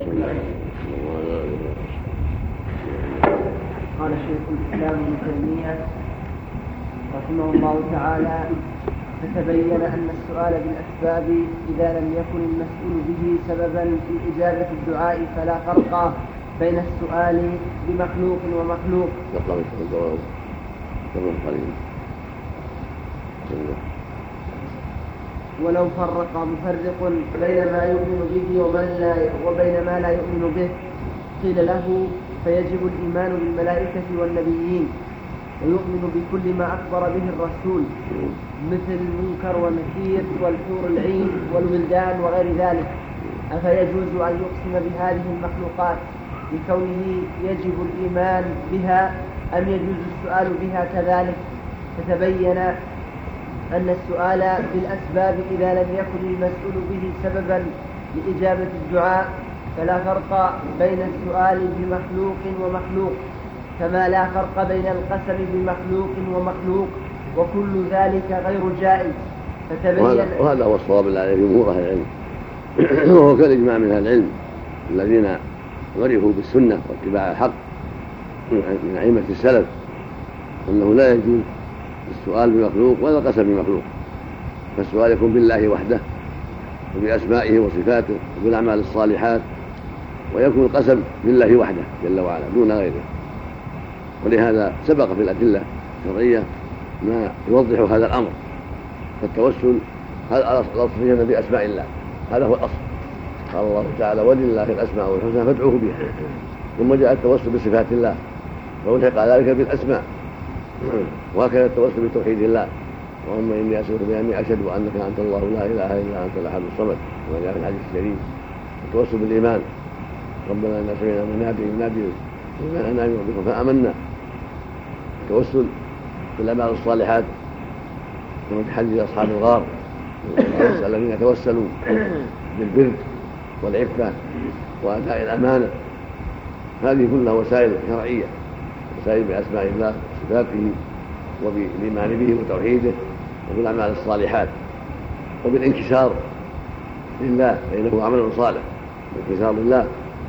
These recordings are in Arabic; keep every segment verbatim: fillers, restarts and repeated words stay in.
قال شيخ الإسلام ابن تيمية رحمه الله تعالى: فتبين أن السؤال بالأسباب إذا لم يكن المسؤول به سببا في إجابة الدعاء فلا فرق بين السؤال بمخلوق ومخلوق. ولو فرق مفرق بين ما يؤمن به ومن لا وبين ما لا يؤمن به قيل له: فيجب الإيمان بالملائكة والنبيين ويؤمن بكل ما أخبر به الرسول مثل المنكر والنكير والحور العين والولدان وغير ذلك. أفيجوز أن يقسم بهذه المخلوقات لكونه يجب الإيمان بها أم يجوز السؤال بها كذلك؟ فتبين أن السؤال بالأسباب إذا لم يكن المسؤول به سببا لإجابة الدعاء فلا فرق بين السؤال بمخلوق ومخلوق، كما لا فرق بين القسم بمخلوق ومخلوق، وكل ذلك غير جائز. فتبين وهذا هو الصواب الذي في جمهور أهل العلم وهو كالإجماع من أهل العلم الذين عرفوا بالسنة واتباع الحق من أئمة السلف أنه لا يجوز السؤال بمخلوق ولا القسم بمخلوق، فالسؤال يكون بالله وحده وبأسمائه وصفاته وبالأعمال الصالحات، ويكون القسم بالله وحده جل وعلا دون غيره. ولهذا سبق في الأدلة الشرعية ما يوضح هذا الأمر. فالتوسل هذا الأصل بأسماء الله، هذا هو الأصل. قال الله تعالى: ولله الأسماء الحسنى فادعوه بها. ثم جاء التوسل بصفات الله فألحق ذلك بالأسماء، وهكذا التوسل بتوحيد الله: اللهم إني أسألك بأني أشهد أنك أنت الله لا إله إلا أنت الأحد الصمد، كما جاء في الحديث الشريف. التوسل بالإيمان: ربنا إنا سمعنا مناديا ينادي للإيمان أن آمنوا بكم فآمنا. التوسل بالأعمال الصالحات كما في حديث أصحاب الغار الذين توسلوا بالبر والعفة وأداء الأمانة. هذه كلها وسائل شرعية، وسائل بأسماء الله وصفاته وبالإيمان به وتوحيده وبالأعمال الصالحات وبالانكسار لله فإنه عمل صالح. الانكسار لله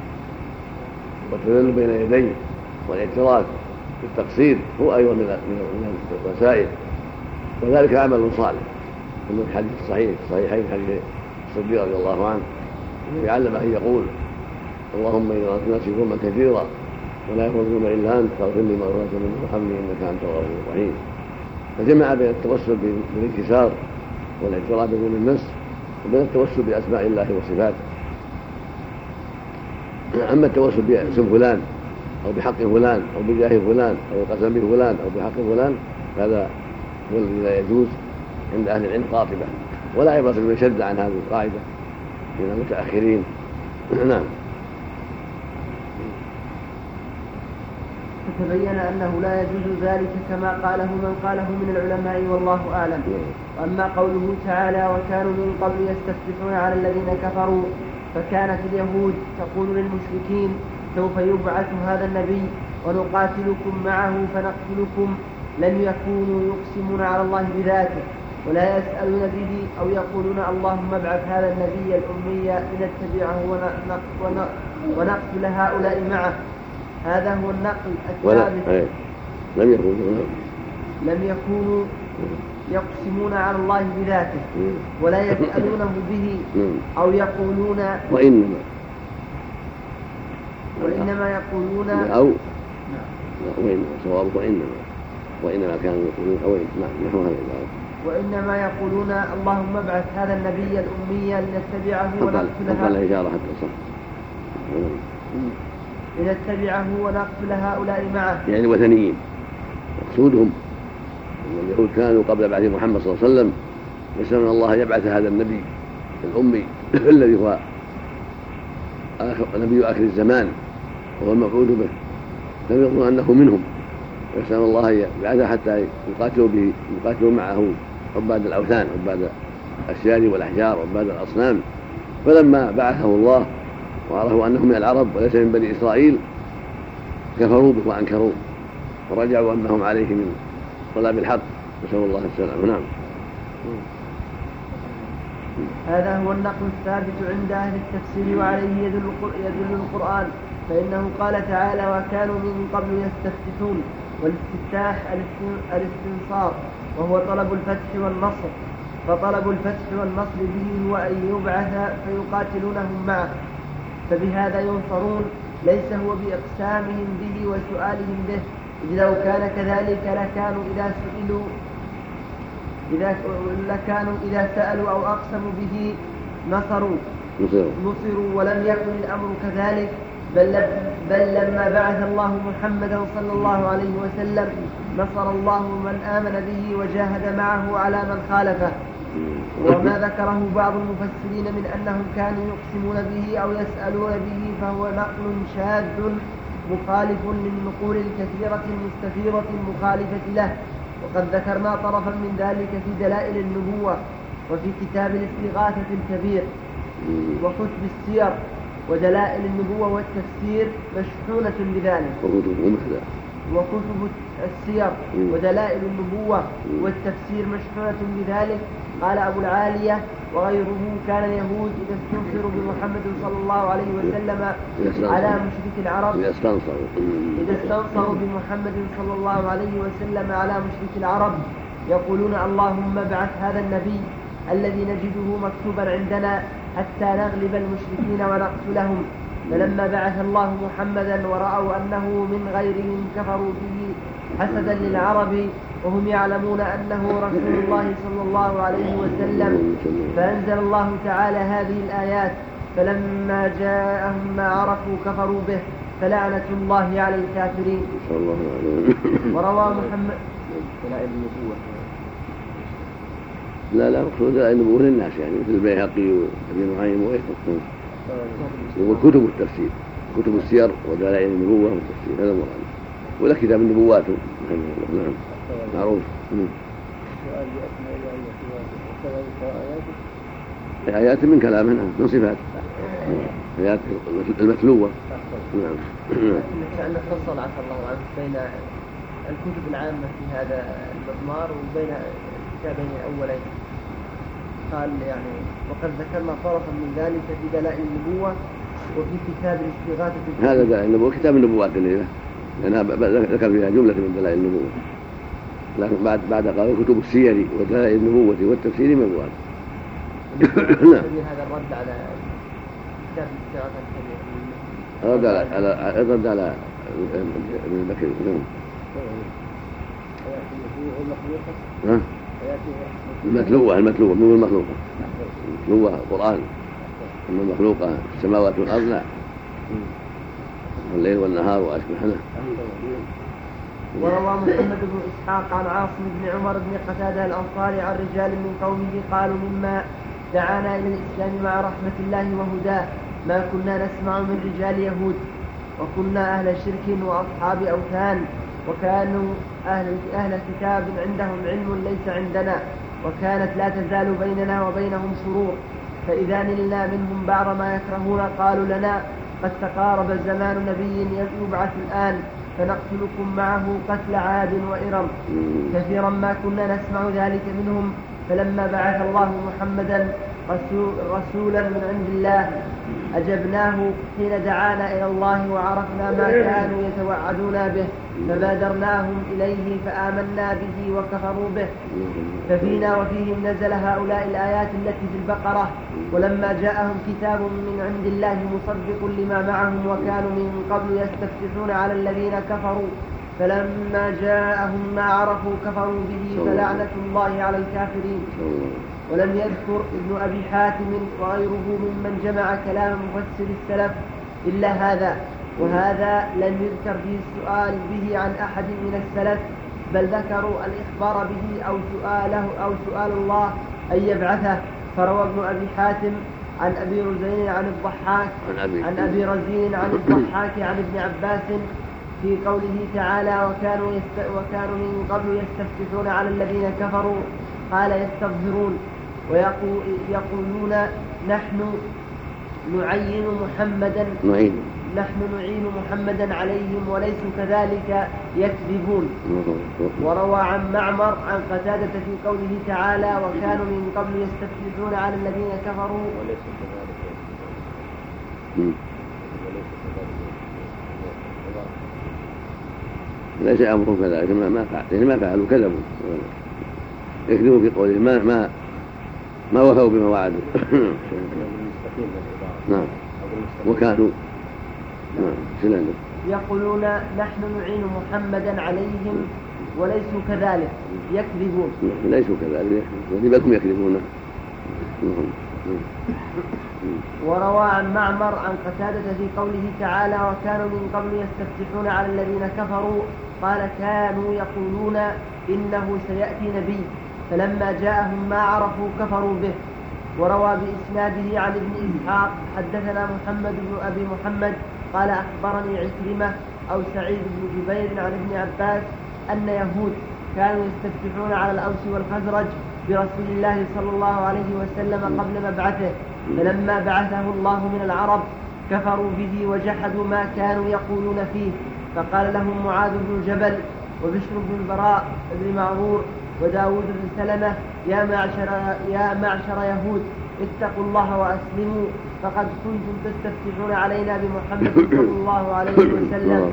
والتذلل بين يديه والاعتراف بالتقصير هو أيضا من الوسائل، وذلك عمل صالح. ثم في الحديث الصحيح الصحيحين حديث الصديق رضي الله عنه الذي علم أن يقول: اللهم إني ظلمت نفسي ظلما كثيرا ولا يغفر الذنوب إلا أنت فاغفر لي مغفرة منك وارحمني إنك أنت الغفور الرحيم. فجمع بين التوسل بالانكسار والاعتراف بدون النفس وبين التوسل بأسماء الله وصفاته. أما التوسل باسم فلان أو بحق فلان أو بجاه فلان أو بقسم فلان أو بحق فلان هذا هو الذي لا يجوز عند أهل العلم قاطبة، ولا عبرة بمن شد عن هذه القاعدة من المتأخرين. نعم. فتبين أنه لا يجوز ذلك كما قاله من قاله من العلماء والله أعلم. وأما قوله تعالى: وكانوا من قبل يستفتحون على الذين كفروا، فكانت اليهود تقول للمشركين: سوف يبعث هذا النبي ونقاتلكم معه فنقتلكم. لم يكونوا يقسمون على الله بذاته ولا يسألون به أو يقولون: اللهم ابعث هذا النبي الأمي لنتبعه ونقتل هؤلاء معه. هذا هو النقل الثابت. لم يكونوا لم يكونوا يقسمون على الله بذاته ولا يسألونه به أو يقولون وإنما وإنما يقولون أو وإنما صواب وإنما وإنما كانوا يقولون أو نحو هذا وإنما يقولون: اللهم ابعث هذا النبي الأمي لنتبعه ونقتل هؤلاء الإشارة حتى صح لنتبعه ونقتل هؤلاء معه، يعني وثنيين. مقصودهم أن اليهود كانوا قبل بعث محمد صلى الله عليه وسلم يسألون الله يبعث هذا النبي الأمي الذي هو نبي آخر الزمان وهو الموعود به، لم يظنوا أنه منهم، ويسأل الله يبعثه حتى يقاتلوا به يقاتلوا معه عباد الأوثان، عباد الأشجار والأحجار وعباد الأصنام. فلما بعثه الله وعرفوا أنه من العرب وليس من بني إسرائيل كفروا به وأنكروه ورجعوا أنهم عليه من طلب الحق، نسأل الله السلامة. نعم. هذا هو النقل الثابت عند أهل التفسير وعليه يدل يدل القرآن، فإنه قال تعالى وكانوا من قبل يستفتحون، والاستفتاح الاستنصار وهو طلب الفتح والنصر، فطلب الفتح والنصر به هو أن يبعث فيقاتلونهم معه، فبهذا ينصرون، ليس هو بإقسامهم به وسؤالهم به، إذ لو كان كذلك لكانوا إذا سئلوا إذا لكانوا إذا سألوا أو أقسموا به نصروا نصروا ولم يكن الأمر كذلك، بل, بل لما بعث الله محمدا صلى الله عليه وسلم نصر الله من آمن به وجاهد معه على من خالفه. وما ذكره بعض المفسرين من أنهم كانوا يقسمون به أو يسألون به فهو نقل شاذ مخالف للنقول الكثيرة المستفيضة المخالفة له، وقد ذكرنا طرفا من ذلك في دلائل النبوة وفي كتاب الاستغاثة الكبير وكتب السير، ودلائل النبوة والتفسير مشحونة بذلك، وكتب السير ودلائل النبوة والتفسير مشحونة بذلك. قال أبو العالية وغيره كان اليهود إذا استنصروا بمحمد صلى الله عليه وسلم على مشرك العرب إذا استنصروا بمحمد صلى الله عليه وسلم على مشرك العرب يقولون اللهم ابعث هذا النبي الذي نجده مكتوبا عندنا حتى نغلب المشركين ونقتلهم، فلما بعث الله محمدا ورأوا أنه من غيرهم كفروا به حسدا للعرب وهم يعلمون أنه رسول الله صلى الله عليه وسلم، فأنزل الله تعالى هذه الآيات فلما جاءهم ما عرفوا كفروا به فلعنة الله على الكافرين. وروى محمد دلائل النبوة لا لا مقصود دلائل النبوة للناس يعني مثل البيهقي وابن نعيم وغيره، وكتب التفسير كتب السير ودلائل النبوة والتفسير هذا مراد، ولا كتاب النبوات نعم معروف. آيات من كلامنا من صفات آيات المتلوة. نعم. أن فصل عفى الله عنه بين الكتب العامة في هذا المضمار وبين الكتابين الأولين، قال يعني وقد ذكرنا طرفا من ذلك في دلائل النبوة وفي كتاب الاستغاثة. هذا دلائل النبوة كتاب النبوات الليلة لأنها ذكر فيها جملة من دلائل النبوة، لكن بعد بعد قال كتب السير ودلائل النبوة والتفسير موضوعات. هذا الرد على كتاب الاستغاثة الكبير، رد على رد على ابن بكر. ها المتلوة المتلوة مو المخلوقة، المتلوة القرآن، أما المخلوقة السماوات والأرض لا، الليل والنهار وأشبهنا. وروى محمد بن إسحاق عن عاصم بن عمر بن قتادة الأنصاري عن رجال من قومه قالوا مما دعانا إلى الإسلام مع رحمة الله وهداه ما كنا نسمع من رجال يهود، وكنا أهل شرك وأصحاب أوثان، وكانوا أهل, أهل كتاب عندهم علم ليس عندنا، وكانت لا تزال بيننا وبينهم شرور، فإذا نلنا منهم بعض ما يكرهون قالوا لنا قد تقارب زمان نبي يبعث الآن فنقتلكم معه قتل عاد وإرم. كثيرا ما كنا نسمع ذلك منهم، فلما بعث الله محمدا رسولا من عند الله أجبناه حين دعانا إلى الله وعرفنا ما كانوا يتوعدون به فبادرناهم إليه فآمنا به وكفروا به، ففينا وفيهم نزل هؤلاء الآيات التي في البقرة ولما جاءهم كتاب من عند الله مصدق لما معهم وكانوا من قبل يستفتحون على الذين كفروا فلما جاءهم ما عرفوا كفروا به فلعنة الله على الكافرين. ولم يذكر ابن أبي حاتم وغيره ممن جمع كلام مفسر السلف إلا هذا، وهذا لم يذكر فيه السؤال به عن أحد من السلف، بل ذكروا الإخبار به أو سؤاله أو سؤال الله أن يبعثه. فروى ابن أبي حاتم عن أبي رزين عن الضحاك عن أبي رزين عن الضحاك عن ابن عباس في قوله تعالى وكانوا, يست... وكانوا من قبل يستفتحون على الذين كفروا قال يستظهرون ويقولون نحن نعين محمدا نعين نحن نعين محمدا عليهم وليسوا كذلك يكذبون. وروى عن معمر عن قتادة في قوله تعالى وكانوا من قبل يستفتحون على الذين كفروا وليسوا كذلك ليس أمرهم كذلك ما فعلوا ما فعلوا كذبوا يكذبوا في قوله ما ما ما وفوا بما وعدوا. نعم وكانوا نعم يقولون نحن نعين محمدا عليهم وليسوا كذلك يكذبون. ليسوا كذلك بل هم يكذبون. وروى عن معمر عن قتادة في قوله تعالى وكانوا من قبل يستفتحون على الذين كفروا قال كانوا يقولون إنه سيأتي نبي فلما جاءهم ما عرفوا كفروا به. وروى بإسناده عن ابن إسحاق حدثنا محمد بن أبي محمد قال أخبرني عكرمة أو سعيد بن جبير عن ابن عباس أن يهود كانوا يستفتحون على الأوس والخزرج برسول الله صلى الله عليه وسلم قبل مبعثه فلما بعثه الله من العرب كفروا به وجحدوا ما كانوا يقولون فيه فقال لهم معاذ بن جبل وبشر بن البراء بن معرور وداود بن سلمة يا معشر, يا معشر يهود اتقوا الله وأسلموا فقد كنتم تستفتحون علينا بمحمد صلى الله عليه وسلم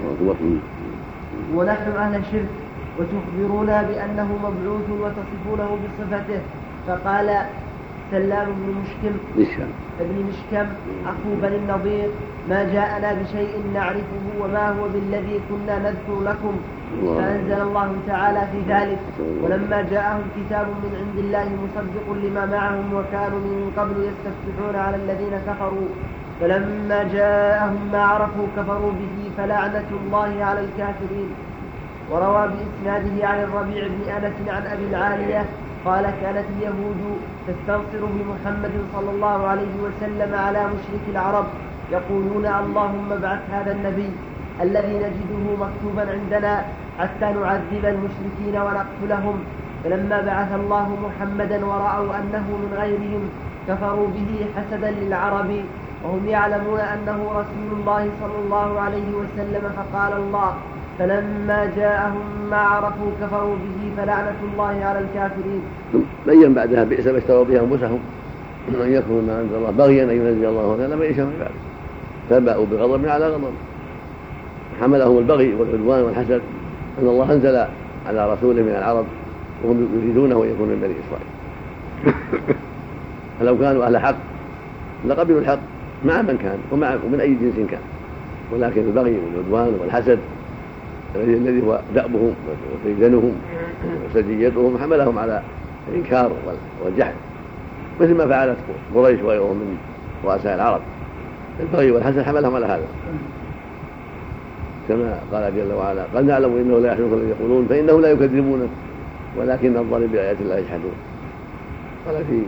ونحن أهل شرك وتخبرونا بأنه مبعوث وتصفونه بصفته. فقال سلام بن مشكم ابن مشكم أخو بني النضير ما جاءنا بشيء نعرفه وما هو بالذي كنا نذكر لكم. فأنزل الله تعالى في ذلك ولما جاءهم كتاب من عند الله مصدق لما معهم وكانوا من قبل يستفتحون على الذين كفروا فلما جاءهم ما عرفوا كفروا به فلعنة الله على الكافرين. وروى بإسناده عن الربيع بن أنس عن أبي العالية قال كانت اليهود تستنصر بمحمد صلى الله عليه وسلم على مشرك العرب يقولون اللهم ابعث هذا النبي الذي نجده مكتوبا عندنا حتى نعذب المشركين ونقتلهم. فلما بعث الله محمدا ورأوا أنه من غيرهم كفروا به حسدا للعرب وهم يعلمون أنه رسول الله صلى الله عليه وسلم. فقال الله فلما جاءهم ما عرفوا كفروا به فلعنة الله على الكافرين. بين بعدها بئس ما اشتروا به أنفسهم أن يكفروا ما أنزل الله بغيا أن ينزل الله تعالى ما يشاء من بعد فباءوا بغضب على غضب حملهم البغي والعدوان والحسد أن الله أنزل على رسوله من العرب وهم يريدونه أن يكون من بني إسرائيل. فلو كانوا أهل حق لقبلوا الحق مع من كان ومع ومن أي جنس كان ولكن البغي والعدوان والحسد الذي هو دأبهم وسيدنهم وسجيتهم حملهم على الإنكار والجحد مثل ما فعلت قريش وغيرهم من رؤساء العرب. البغي والحسد حملهم على هذا كما قال جل وعلا قد نعلم إنه لا يحزنك الذين يقولون فإنه لا يكذبونك ولكن الظالمين بآيات الله يجحدون. قال في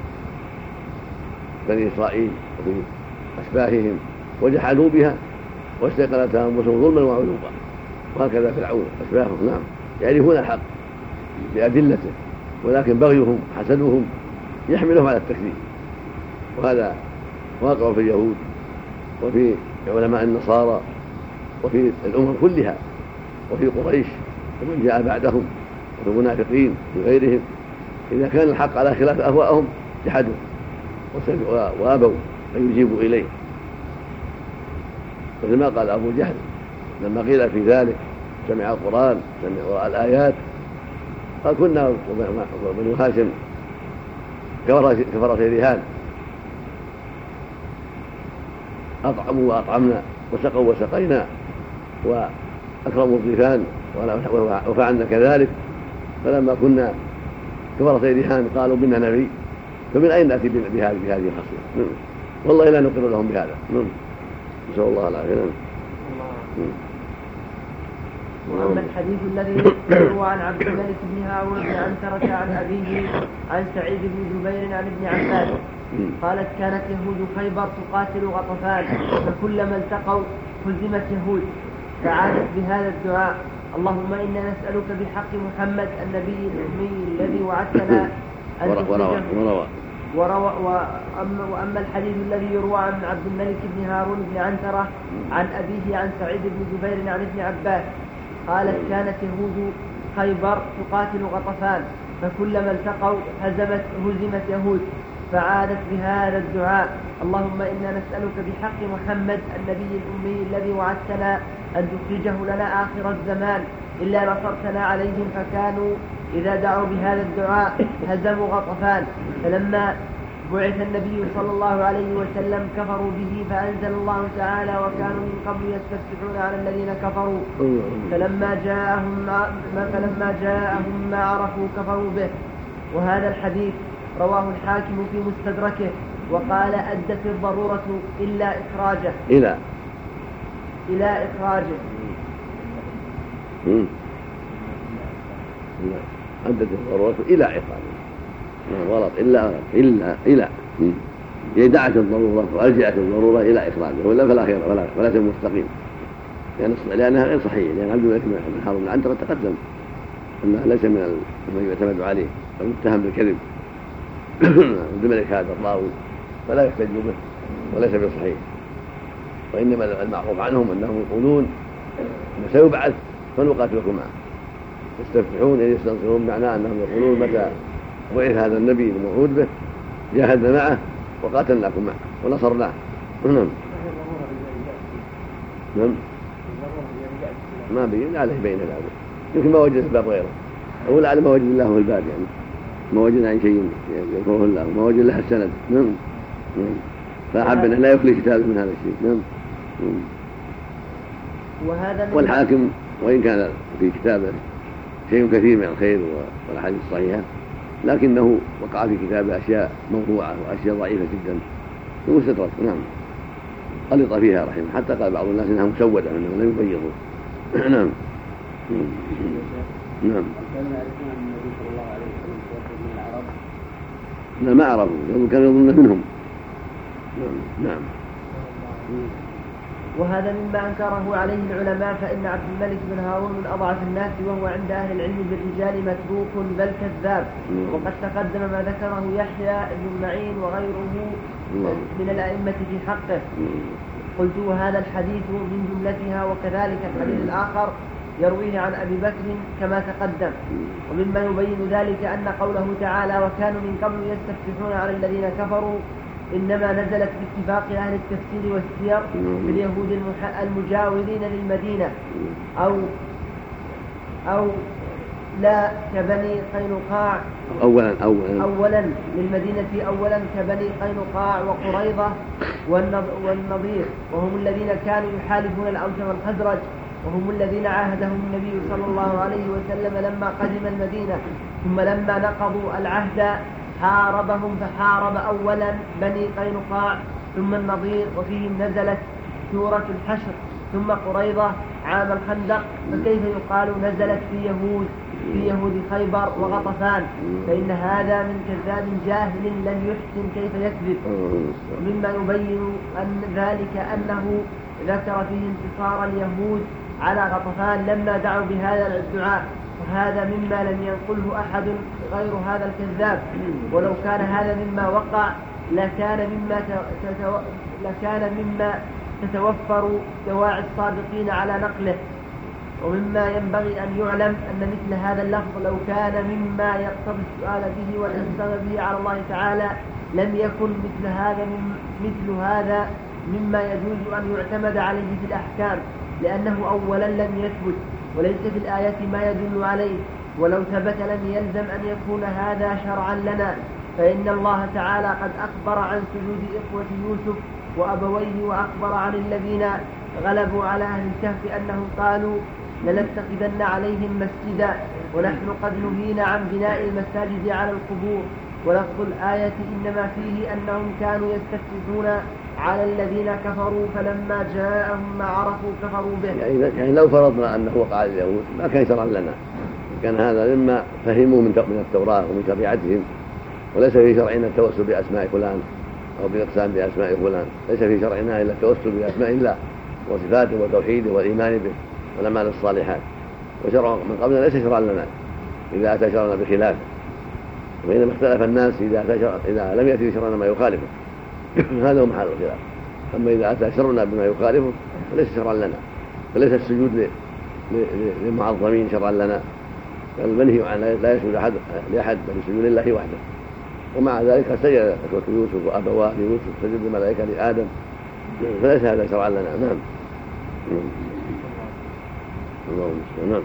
بني إسرائيل وفي أشباههم وجحدوا بها واستيقنتها أنفسهم ظلما وعلوا وهكذا فرعون أشباههم نعم يعرفون الحق بأدلته ولكن بغيهم حسدهم يحملهم على التكذيب. وهذا واقع في اليهود وفي علماء النصارى وفي الأمم كلها وفي قريش ومن جاء بعدهم وفي المنافقين وغيرهم. إذا كان الحق على خلاف أهواءهم جحدوا وأبوا أن يجيبوا إليه مثل ما قال أبو جهل لما قيل في ذلك سمع القرآن سمع الآيات قال كنا بنو هاشم كفرسي رهان أطعموا وأطعمنا وسقوا وسقينا وأكرموا الضيفان وفعلنا كذلك. فلما كنا كفرسي رهان قالوا بنا نبي فمن أين نأتي بهذه الخصية والله لا نقر لهم بهذا نسأل الله العافية. وأما الحديث الذي يروى عن عبد الملك بن هارون بن عنترة عن أبيه عن سعيد بن جبير عن ابن عباس قالت كانت يهود خيبر تقاتل غطفان فكلما التقوا هزمت يهود فعادت بهذا الدعاء اللهم إنا نسألك بحق محمد النبي الأمي الذي وعدتنا أن وروى وروى وأما, وأما الحديث الذي يروى عن عبد الملك بن هارون بن عنترة عن أبيه عن سعيد بن جبير عن ابن عباس قالت كانت يهود خيبر تقاتل غطفان فكلما التقوا هزمت هزمت يهود فعادت بهذا الدعاء اللهم إنا نسألك بحق محمد النبي الأمي الذي وعدتنا أن تخرجه لنا آخر الزمان إلا نصرتنا عليهم فكانوا إذا دعوا بهذا الدعاء هزموا غطفان فلما بعث النبي صلى الله عليه وسلم كفروا به فأنزل الله تعالى وكانوا من قبل يستفتحون على الذين كفروا فلما جاءهم ما, فلما جاءهم ما عرفوا كفروا به. وهذا الحديث رواه الحاكم في مستدركه وقال أدت الضرورة إلا إخراجه إلى إلى إخراجه أدت الضرورة إلى إخراجه غلط إلا إلا إلى يعني دعت الضرورة وألجأت الضرورة إلى إخراجه ولا فلا خير ولا ولا تم مستقيم يعني لأنها غير صحيحة لأن عبد الملك بن هارون بن عنترة تقدم أنها ليس من من يعتمد عليه المتهم بالكذب عبد الملك هذا الراوي فلا يحتج به وليس بصحيح وإنما المعروف عنهم أنهم يقولون أنه سيبعث فنقاتلكم معه يستفتحون إذ يستنصرون معناه أنهم يقولون متى بعث هذا النبي الموعود به جاهدنا معه وقاتلناكم معه ونصرناه. نعم نعم ما بين عليه بين هذا يمكن ما وجد الباب غيره أقول على ما وجد الله في الباب يعني ما وجدنا عن شيء يذكره الله وما وجد لها السند. نعم فأحب أن لا يخلي كتابه من هذا الشيء. نعم والحاكم وإن كان في كتابه شيء كثير من الخير والأحاديث الصحيحة لكنه وقع في كتابه أشياء موضوعة وأشياء ضعيفة جدا في مستدرك. نعم غلط فيها رحمه حتى قال بعض الناس إنها مسودة أنه لم يبيضوا. نعم نعم لا ما عرفوا كانوا يظنون منهم. نعم نعم وهذا مما أنكره عليه العلماء فإن عبد الملك بن هارون من أضعف الناس وهو عند أهل العلم بالرجال متروك بل كذاب وقد تقدم ما ذكره يحيى بن معين وغيره من الأئمة في حقه. قلت وهذا الحديث من جملتها وكذلك الحديث الآخر يرويه عن أبي بكر كما تقدم. ومما يبين ذلك أن قوله تعالى وكانوا من قبل يستفتحون على الذين كفروا إنما نزلت باتفاق أهل التفسير والسير باليهود المجاورين للمدينة أو أو لا كبني قينقاع أولا أولا أولا للمدينة أولا كبني قينقاع وقريظة والنضير وهم الذين كانوا يحالفون الأوس والخزرج وهم الذين عاهدهم النبي صلى الله عليه وسلم لما قدم المدينة ثم لما نقضوا العهد حاربهم فحارب أولا بني قينقاع ثم النضير وفيهم نزلت سورة الحشر ثم قريظة عام الخندق فكيف يقال نزلت في يهود في يهود خيبر وغطفان فإن هذا من كذاب جاهل لم يحسن كيف يكذب. مما يبين أن ذلك أنه ذكر فيه انتصار اليهود على غطفان لما دعوا بهذا الدعاء وهذا مما لم ينقله أحد غير هذا الكذاب ولو كان هذا مما وقع لكان مما تتو... لكان مما تتوفر دواعي الصادقين على نقله. ومما ينبغي أن يعلم أن مثل هذا اللفظ لو كان مما يقتضي السؤال به والإقسام به على الله تعالى لم يكن مثل هذا من مثل هذا مما يجوز أن يعتمد عليه في الأحكام لأنه أولا لم يثبت وليس في الآية ما يدل عليه ولو ثبت لم يلزم أن يكون هذا شرعا لنا فإن الله تعالى قد أخبر عن سجود إخوة يوسف وأبويه وأخبر عن الذين غلبوا على أهل الكهف أنهم قالوا لنتخذن عليهم مسجدا ونحن قد نهينا عن بناء المساجد على القبور ولفظ الآية إنما فيه أنهم كانوا يستفتحون على الذين كفروا فلما جاءهم ما عرفوا كفروا به. يعني لو فرضنا أنه وقع اليهود ما كان شرعا لنا كان هذا مما فهموا من التوراة ومن شريعتهم وليس في شرعنا التوسل بأسماء فلان أو بالإقسام بأسماء فلان ليس في شرعنا إلا التوسل بأسماء الله وصفاته وتوحيده والإيمان به والأعمال الصالحات وشرع من قبلنا ليس شرعا لنا إذا أتى شرعنا بخلافه بينما اختلف الناس إذا, إذا لم يأتي شرعنا ما يخالفه هذا هو محل الخلاف. أما إذا أتى شرعنا بما يخالفه فليس شرعا لنا، فليس السجود للمعظمين شرعا لنا، بل المنهي عن لا يسجد لأحد بل يسجد لله وحده. ومع ذلك سجد إخوة يوسف وأبواه ليوسف، سجد الملائكة لآدم، فليس هذا شرعا لنا. نعم. اللهم نعم.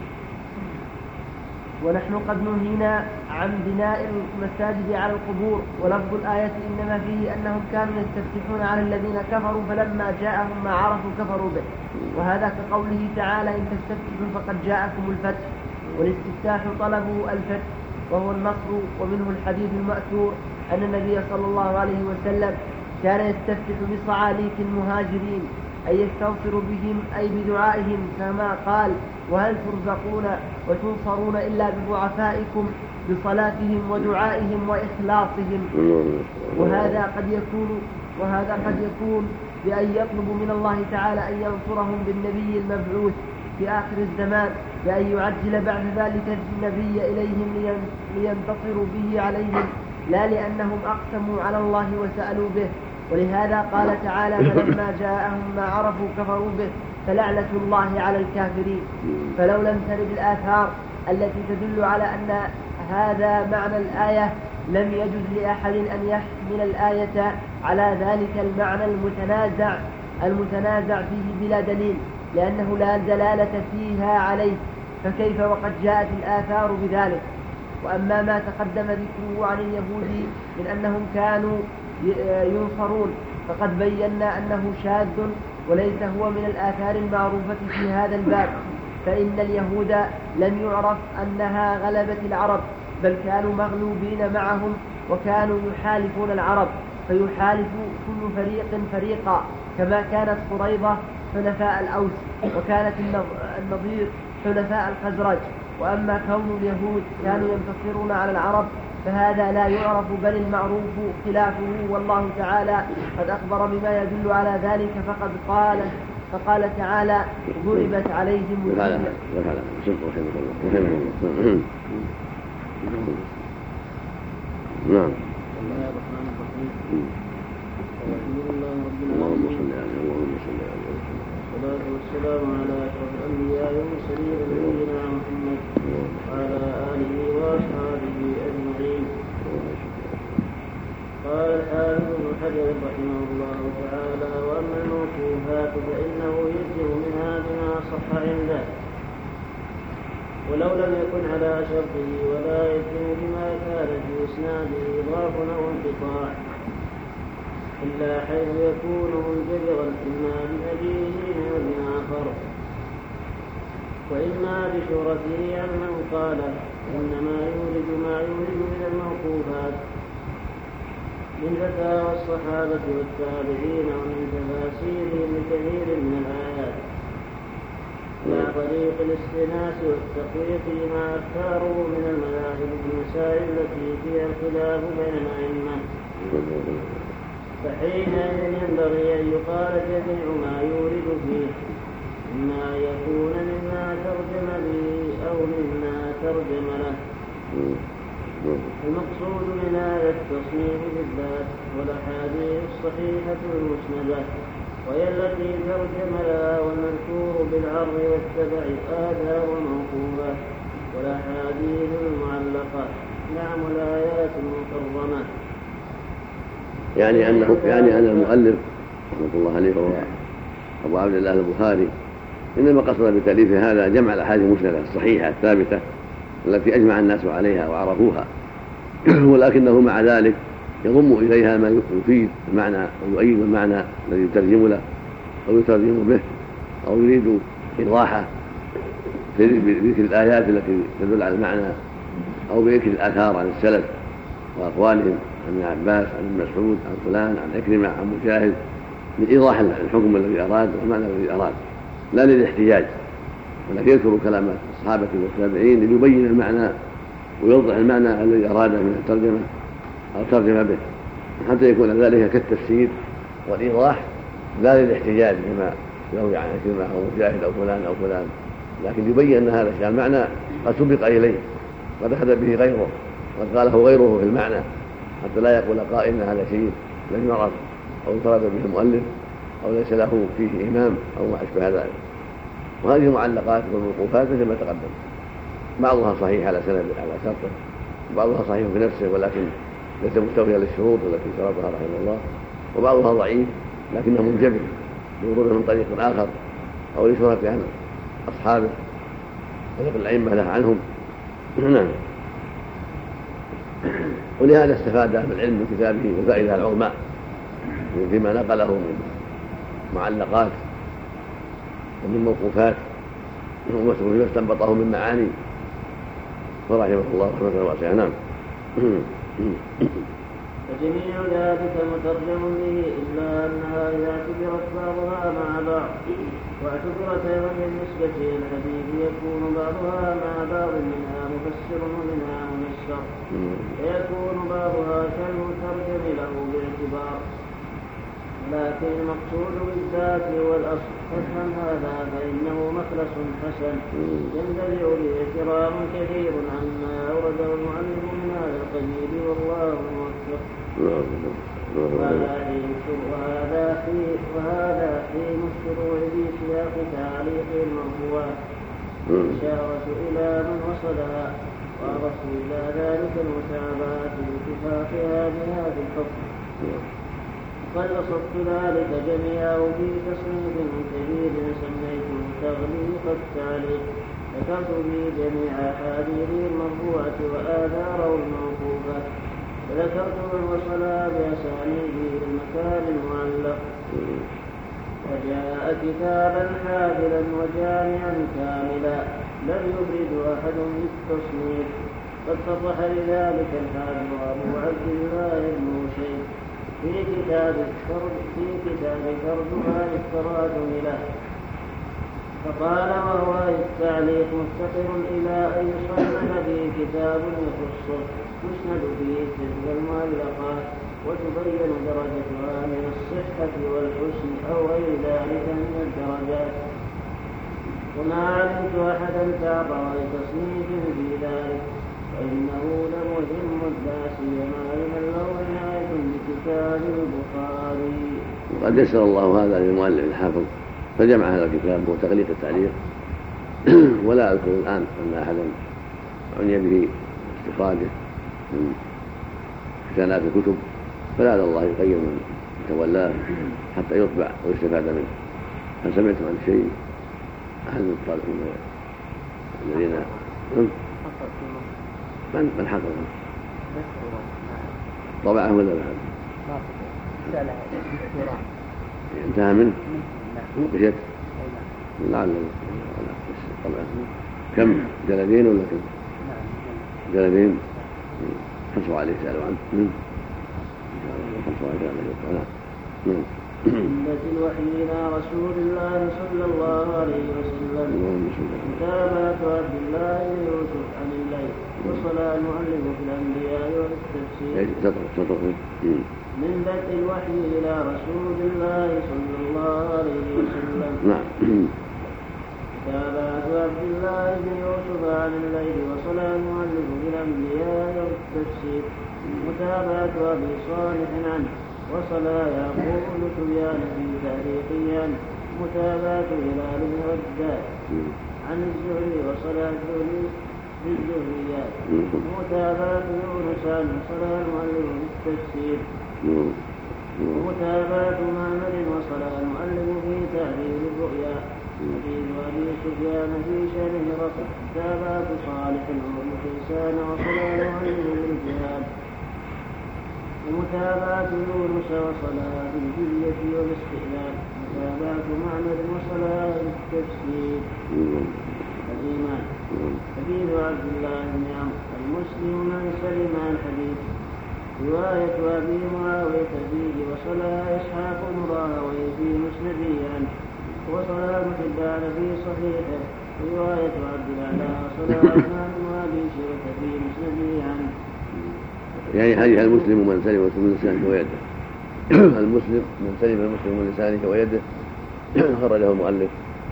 ونحن قد نهينا عن بناء المساجد على القبور، ولفظ الآية إنما فيه أنهم كانوا يستفتحون على الذين كفروا فلما جاءهم ما عرفوا كفروا به، وهذا كقوله تعالى إن تستفتحوا فقد جاءكم الفتح، والاستفتاح طلبه الفتح وهو النصر. ومنه الحديث المأثور أن النبي صلى الله عليه وسلم كان يستفتح بصعاليك المهاجرين أي يستغفر بهم أي بدعائهم، كما قال وهل ترزقون وتنصرون إلا بضعفائكم بصلاتهم ودعائهم وإخلاصهم. وهذا قد يكون وهذا قد يكون بأن يطلب من الله تعالى أن ينصرهم بالنبي المبعوث في آخر الزمان، بأن يعجل بعد ذلك النبي إليهم لينتصروا به عليهم، لا لأنهم أقسموا على الله وسألوا به. ولهذا قال تعالى فلما جاءهم ما عرفوا كفروا به فلعنة الله على الكافرين. فلو لم ترد الآثار التي تدل على أن هذا معنى الآية لم يجوز لأحد أن يحمل الآية على ذلك المعنى المتنازع المتنازع فيه بلا دليل، لأنه لا دلالة فيها عليه، فكيف وقد جاءت الآثار بذلك. وأما ما تقدم ذكره عن اليهود من أنهم كانوا ينصرون فقد بينا أنه شاذ وليس هو من الآثار المعروفة في هذا الباب، فإن اليهود لم يعرف أنها غلبت العرب، بل كانوا مغلوبين معهم وكانوا يحالفون العرب، فيحالف كل فريق فريقا، كما كانت قريظة حلفاء الأوس وكانت النضير حلفاء الخزرج. وأما كون اليهود كانوا ينتصرون على العرب فهذا لا يعرف، بل المعروف خلافه، والله تعالى قد أخبر بما يدل على ذلك، فقد قال فقال تعالى ضربت عليهم نعم. اللهم صل على اللهم صل على والصلاة والسلام على أشرف الأنبياء والمرسلين نبينا محمد وعلى آله وأصحابه أجمعين. قال الحافظ ابن حجر رحمه الله تعالى وأما الموقوفات فإنه يجزم منها بما صح عنده ولو لم يكن على شرطه، ولا يجزم بما كان في إسناده إضاف أو انقطاع، إلا حيث يكون منجبرا إما بأبيه من ابن آخر وإما بشهرته عن من قال، إنما يولد ما يولد من الموقوفات من فتاوى الصحابة والتابعين ومن تفاسيرهم لكثير من الآيات على طريق الاستئناس والتقوية لما اختاروا من المذاهب في المسائل التي فيها الخلاف بين الأئمة، فحينئذ ينبغي أن يقال جميع ما يورد فيه، إما يكون مما ترجم به أو مما ترجم له. المقصود من هذا التصنيف بالذات والأحاديث الصحيحة المسندة، وهي التي ترجم لها، والمذكور بالعرض والتبع آثار وموقوفة، والأحاديث المعلقة نعم الآيات المكرمة. يعني أنه يعني أن المؤلف رحمه الله عليه هو أبو عبد الله البخاري إنما قصد بتأليف هذا جمع الأحاديث المسندة الصحيحة الثابتة التي أجمع الناس عليها وعرفوها، ولكنه مع ذلك يضم إليها ما يفيد المعنى ويؤيد المعنى الذي يترجم له أو يترجم به أو يريد إيضاحه بذكر الآيات التي تدل على المعنى أو بذكر الآثار عن السلف وأقوالهم عن ابن عباس عن ابن مسعود عن فلان عن عكرمة عن مجاهد لإيضاح الحكم الذي أراد والمعنى الذي أراد، لا للاحتجاج، ولكن يذكر كلام الصحابة والتابعين ليبين المعنى ويوضح المعنى الذي أراده من الترجمة أو ترجم به، حتى يكون ذلك كالتفسير والإيضاح لا للاحتجاج كما يروي عن عكرمة أو مجاهد أو فلان أو فلان، لكن يبين أن هذا المعنى قد سبق إليه ودخل به غيره وقد قاله غيره في المعنى حتى لا يقول قائل ان هذا شيء لم يعرف او انفرد به المؤلف او ليس له فيه امام او ما اشبه ذلك. وهذه المعلقات والموقوفات مثل ما تقدم، بعضها صحيح على سند على شرطه وبعضها صحيح في نفسه ولكن ليس مستوفيا للشروط التي شرطها رحمه الله، وبعضها ضعيف لكنه منجبر بوروده من طريق اخر او لشهرة عن اصحابه ونقل الائمه له عنهم. نعم. ولهذا استفاد اهل العلم من كتابه الفائده العظمى فيما نقله من معلقات ومن موقوفات وما استنبطه من معاني فرحمه الله رحمه واسعه. نعم. فجميع ذلك مترجم به إلا أنها إذا اعتبرت بعضها مع بعض واعتبرت أيضا بالنسبة إلى الحديث يكون بعضها مع بعض منها مفسر ومنها مفسر، فيكون بعضها كالمترجم له باعتبار. لكن المقصود بالذات هو الأصل، فافهم هذا فإنه مخلص حسن يندفع به احترام كثير عما أورده المؤلف من هذا القبيل، والله موفق. وهذا حين وهذا حين الشروع في سياق تعليق المرفوعات الإشارة إلى من وصلها، وأرسل إلى ذلك المتابعة باتفاقها بهذا الحكم. قد أصبت ذلك جميعا في تصنيف كبير سميته تغليق التعليق، ذكرت به جميع أحاديث المرفوعة وآثاره الموقوفة، وذكرت من وصلها بأسانيده المكان المعلق. وجاء كتابا حافلا وجامعا كاملا لم يفرد أحد بالتصنيف. قد صفح لذلك الحافظ أبو عبد الله الموشي في كتاب في كتاب ترجمة التراجم له، فقال وهو التعليق مفتقر إلى أن يصنف به كتاب يخصه يسند به تلك المعلقات وتبين درجتها من الصحة والحسن أو غير ذلك من الدرجات. وما علمت أحدا تعبر لتصنيف في ذلك، فإنه لمهم لا سيما لمن له عناية بكتاب البخاري. وقد يسر الله هذا للمؤلف الحافظ فجمع هذا الكتاب هو تغليق التعليق. ولا أذكر الآن أن أحدا عني به استخراجه من كتابات الكتب، فلعل الله يقيم من تولاه حتى يطبع ويستفاد منه. هل سمعتم عن شيء أحد من الذين من من حقق طبعه ولا بعد؟ انتهى منه وقشت لعل طبعا. كم جلدين ولا كم جلدين؟ حصوا عليه سألوا عنه ان شاء الله حصوا عليه. نعم. سنة الوحي إلى رسول الله صلى الله عليه وسلم كتابات عبد الله بن يوسف عن الليل وصلى المؤلف في الأنبياء والتفسير. من بدء الوحي إلى رسول الله صلى الله عليه وسلم. نعم. كتابات عبد الله بن يوسف عن الليل وصلى المؤلف في الأنبياء والتفسير. متابعة أبي صالح عنه وصلى يعقوب بن سفيان في تاريخيا. متابعة هلال بن رداد عن الزهري وصلى الزهري في الزهريات. متابعة يونس عن وصلى المؤلف في التفسير. ومتابعة معمر وصلى المؤلف في تعبير الرؤيا. حديث أبي سفيان في شأن رفع. متابعة صالح وابن حسان وصلى المؤلف بالجهاد. ومتابعة يونس وصلاة بالجزية والاستئذان. متابعة معمر وصلاة بالتفسير. الإيمان. حديث عبد الله بن عمرو المسلم من سلم الحديث. رواية أبي معاوية فيه وصلاة إسحاق بن راهويه في مسنده عنه. وصلاة حبان في صحيحه. رواية عبد الأعلى وصلاة عثمان بن أبي شيبة في مسنده عنه. يعني حديث المسلم من سلم من لسانه ويده. المسلم من سلم المسلم من لسانه ويده خرجه المؤلف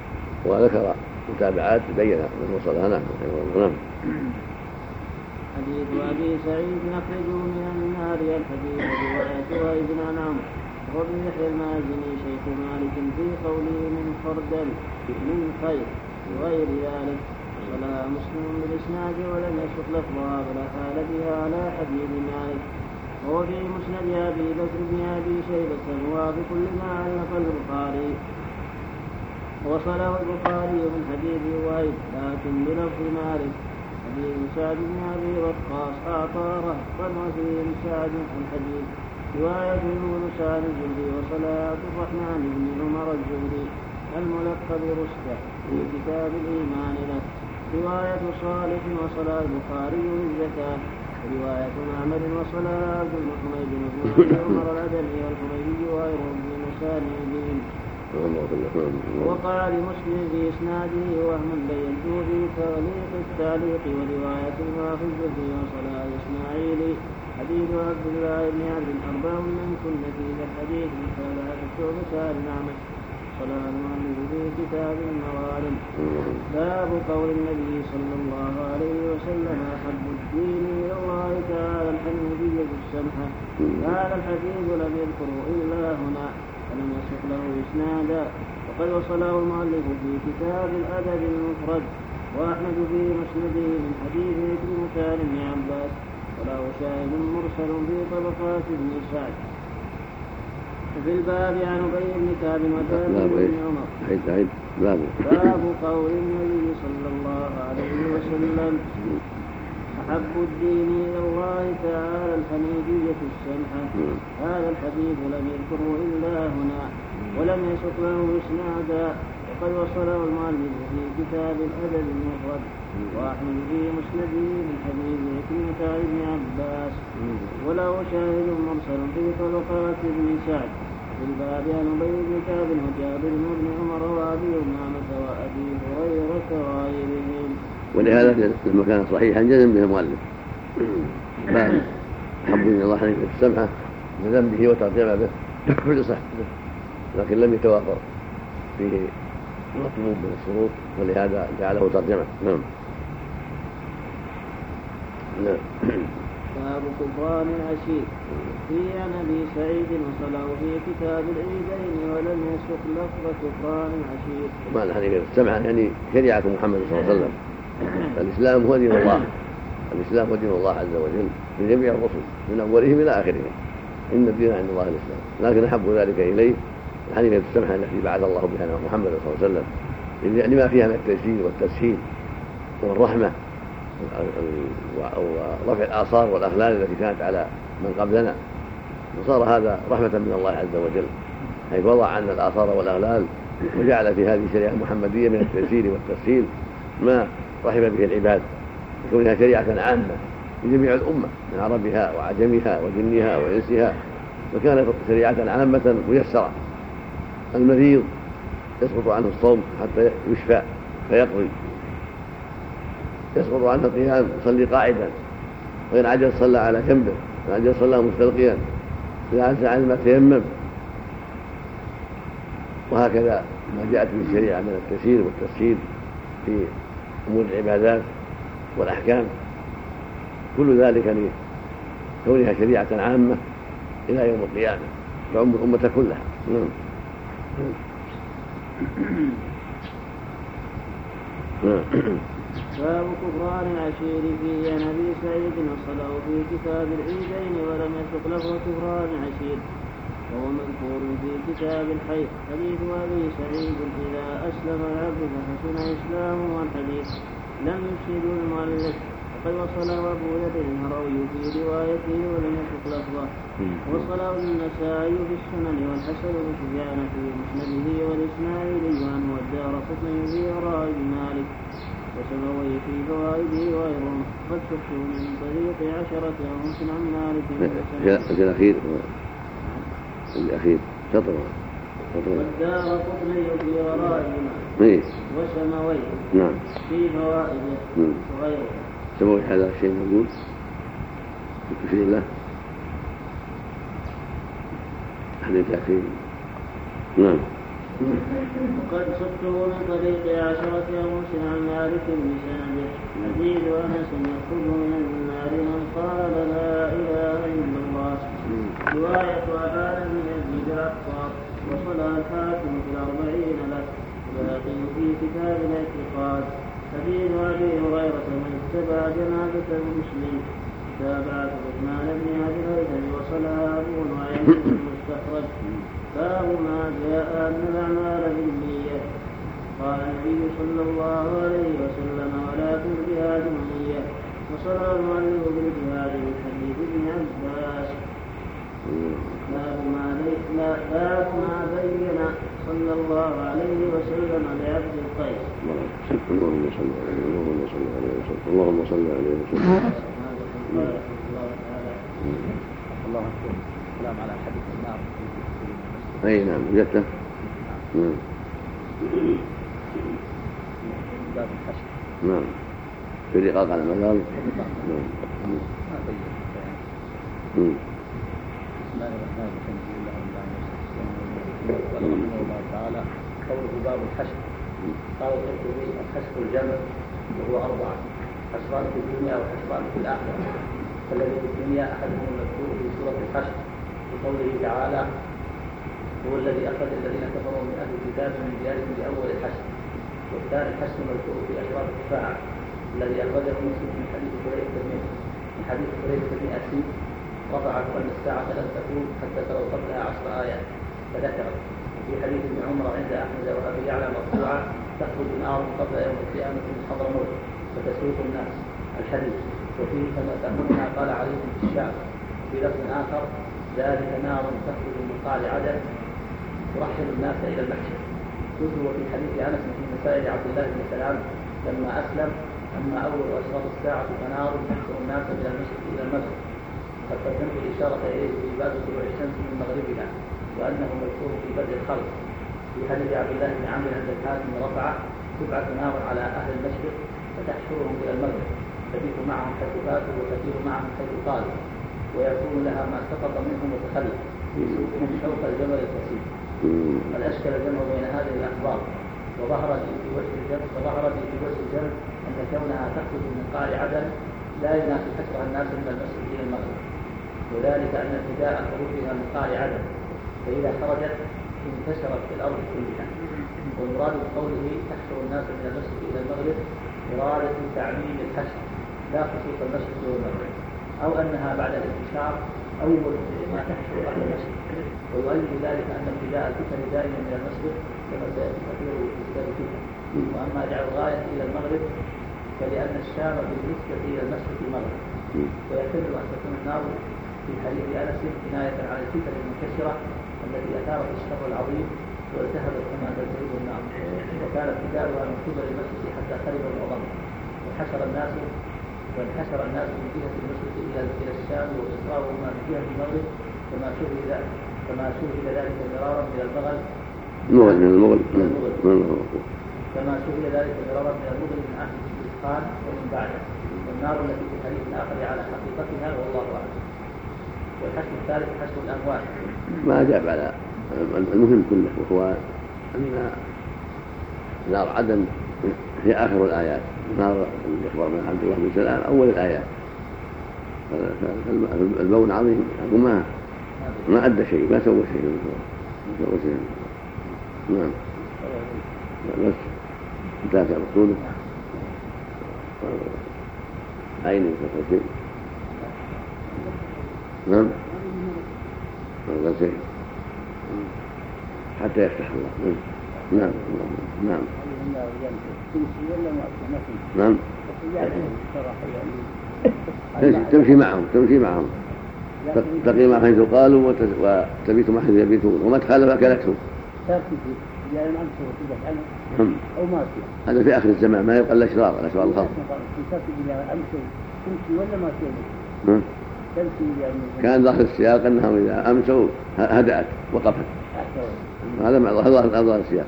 وذكر متابعات بين من وصلها. نعم. حديث حديث أبي سعيد أخرجوا من النار الحديث رواية وائل عن عمرو وابن يحيى المازني شيخ مالك في قوله من خردل من خير وغير ذلك. ولا مسلم بالإسناد ولم يسق لفظها ولا حال بها على حديث مالك. وفي مسند أبي بكر بن أبي شيبة موافق لما علق البخاري وصله البخاري من حديث وائل لكن بلفظ مالك. حديث سعد بن أبي وقاص أعطى رهطا وفيه سعد الحديث رواية يونس عن الزهري وصلاة عبد الرحمن بن عمر الزهري الملقب رشدة في كتاب الإيمان له رواية صالح وصلاة البخاري للزكاة رواية معمر وصلاة عبد الحميد بن عمر العدني والحميدي وغيرهم من مسانيدهم. وقال لمسلم في إسناده وهم بينته في تغليق التعليق ورواية الحافظ في وصلاة إسماعيل حديث عبد الله بن عبد أربع من كن في الحديث فلا تشعب الأعمش صلاة المؤلف في كتاب الموالد. باب قول النبي صلى الله عليه وسلم أحب الدين إلى الله تعالى الحنيفية السمحة. هذا الحديث لم يذكره إلا هنا ولم يسق له إسنادا وقد وصله المؤلف في كتاب الأدب المفرد وأحمد في مسنده من حديث عكرمة عن ابن عباس وله شاهد مرسل في طبقات ابن سعد. في الباب عن أبي بن كعب وجابر بن عمر. باب قول النبي صلى الله عليه وسلم أحب الدين إلى الله تعالى الحنيفية السمحة. هذا الحديث لم يذكره إلا هنا ولم يسق له إسنادا وقد وصله المؤلف في كتاب الأدب المفرد وأحمد في مسنده من حديث عكرمة عن ابن عباس وله شاهد مرسل في طبقات ابن سعد. في الباب عن أبي بن كعب وجابر بن عمر وأبي أمامة وأبي هريرة وغيرهم. ولهذا لما كان صحيحا جزم به المؤلف باب أحب إلى الله حنيفية السمحة جزم به وترجم به كل صحته لكن لم يتوافر فيه مطلوب من الشروط ولهذا جعله ترجمة. نعم. باب كفران العشير في عن ابي سعيد وصله في كتاب العيدين ولم يسق لفظ كفران العشير. ما الحنيفية السمحة يعني شريعة محمد صلى الله عليه وسلم. الإسلام هو دين الله الإسلام هو دين الله عز وجل من جميع الرسل من أولهم إلى آخرهم. إن الدين عند الله الإسلام لكن أحب ذلك إليه الحنيفية السمحة التي بعث الله بها محمد صلى الله عليه وسلم لما فيها من التيسير والتسهيل والرحمة ورفع الآثار والأغلال التي كانت على من قبلنا وصار هذا رحمة من الله عز وجل حيث وضع عنا الآثار والأغلال وجعل في هذه الشريعة المحمدية من التيسير والتسهيل ما رحم به العباد كونها شريعة عامة لجميع الأمة من عربها وعجمها وجنها وإنسها وكانت شريعة عامة ميسرة. المريض يسقط عنه الصوم حتى يشفى فيقضي يسقط عنه القيام يصلي قاعدا وإن عجز صلى على جنبه وإن عجز صلى مستلقيا إذا عجز عن ما تيمم. وهكذا ما جاءت به الشريعة من التسهيل والتسهيل في أمور العبادات والأحكام كل ذلك لكونها شريعة عامة إلى يوم القيامة تعم الأمة كلها. نعم. باب كفران العشير في عن ابي سعيد وصله في كتاب العيدين ولم يسق لفظ كفران العشير وهو مذكور في كتاب الحي. حديث ابي سعيد اذا اسلم العبد فحسن اسلامه والحديث لم يفسد المؤلف وقد وصله ابو ذر الهروي في روايته ولم يسق لفظه. وصله النسائي في السنن والحسن بن سفيان في مسنده والاسماعيلي عنه والدارقطني في غرائب مالك وسموي في فوائده وغيرهم قد شفتوا من طريق عشرة أنس عن مالك. الأخير الأخير شطر والدارقطني في غرائب مالك وسموي نعم في فوائده وغيرهم. سموي هذا الشيء موجود في الله حديث أخير. نعم. وقد صدته من طريق عشرة أنفس عن مالك بسنده حديث أنس يخرج من النار من قال لا إله إلا الله. رواية أبان بن يزيد العطار وصلها الحاكم في الأربعين له وباقي في كتاب الاعتقاد. حديث أبي هريرة من اتبع جنازة مسلم تابعة عثمان بن أبي الهيثم وصلها أبو نعيم المستخرج. باب ما جاء أن الأعمال بالنية. قال النبي صلى الله عليه وسلم ولكن الجهاد النية. وصلى المؤلف بالجهاد من حديث ابن عباس. باب ما باب ما بين صلى الله عليه وسلم لعبد القيس. اللهم صل عليه اللهم صل عليه وسلم اللهم صل عليه وسلم. الله أكبر. السلام على حديث النار. أي نعم وجدته. نعم. باب الحشر. نعم. في رقاق على المزار. نعم. بسم الله الرحمن الرحيم. قال رحمه الله تعالى قوله باب الحشر. قال القرطبي الحشر الجمع وهو أربعة: حشران في الدنيا وحشران في الآخرة. فالذي في الدنيا أحدهم المذكور في سورة الحشر بقوله تعالى هو الذي أخرج الذين كفروا من أهل الكتاب من ديارهم لأول الحشر. والثاني الحشر المذكور في أشراط الساعة الذي أخرجه مسلم من حديث حذيفة بن من حديث حذيفة بن أسيد رفعت أن الساعة لن تكون حتى تروا قبلها عشر آيات. فذكرت في حديث ابن عمر عند أحمد وأبي يعلى مرفوعا تخرج نار قبل يوم القيامة من حضرموت فتسوق الناس الحديث. وفيه كما تأمرنا قال عليكم في الشعب. في لفظ آخر ذلك نار تخرج من قاع عدن ترحل الناس إلى المحشر. قلت وفي حديث أنس في مسائل عبد الله بن سلام لما أسلم أما أول أشراط الساعة فنار تحشر الناس إلى المشرق إلى المغرب. قد قدمت الإشارة إليه في باب طلوع الشمس من مغربها وأنه مذكور في بدء الخلق. في حديث عبد الله بن عمرو عند الحاكم رفعه تبعث نار على أهل المشرق فتحشرهم إلى المغرب تبيت معهم حيث فاتوا وتسير معهم حيث قالوا ويكون لها ما سقط منهم وتخلف يسوقهم شوق الجبل الكثير. قد أشكل الجمع بين هذه الأخبار وظهر لي في وجه الجمع فظهر لي في وجه الجمع أن كونها تخرج من قاع عدن لا ينافي حشرها الناس من المشرق إلى المغرب. وذلك أن ابتداء خروجها من قاع عدن فإذا خرجت انتشرت في الأرض كلها. والمراد بقوله تحشر الناس من المشرق إلى المغرب إرادة تعميم الحشر لا خصوص المشرق والمغرب أو أنها بعد الانتشار أول ما تحشر أهل المشرق. ويؤيد ذلك أن ابتداء الفتن دائما من المشرق كما سيأتي كثير في كتاب الفتن. وأما جعل الغاية إلى المغرب فلأن الشام بالنسبة إلى المشرق المغرب. ويحتمل أن تكون النار في حديث أنس كناية على الفتن المنتشرة التي أثارت الشر العظيم والتهبت كما تلتهب النار وكان ابتداؤها من قبل المشرق حتى خرب العظم وحشر الناس وانحشر الناس من جهة المشرق إلى إلى الشام وإصرارهما من جهة المغرب كما شهد كما شهد ذلك مرارا من البغل من المغرب كما شهد ذلك مرارا من المغرب من عهد الإسخان ومن بعده. والنار التي في حديث آخر على حقيقتها والله أعلم. والحشر الثالث حشر الأموات. ما جاء على المهم كله وهو أن نار عدن في آخر الآيات نار الإخبار من عبد الله بن سلام أول الآيات. فالبون عظيم وما ما أدى شيء ما سوى شيء ما سوى شيء. نعم بس انتهى رسوله عيني فقط شيء. نعم هذا شيء حتى يفتح الله. نعم نعم نعم تمشي معهم تمشي معهم تقي ما حيث قالوا وتبيت ما حيث يبيتون وما تخالف أكلتهم. هذا في آخر الزمان ما يبقى الأشرار الأشرار الخاصة. كان ظاهر السياق أنهم إذا أمسوا هدأت وقفت. هذا مع ظاهر السياق.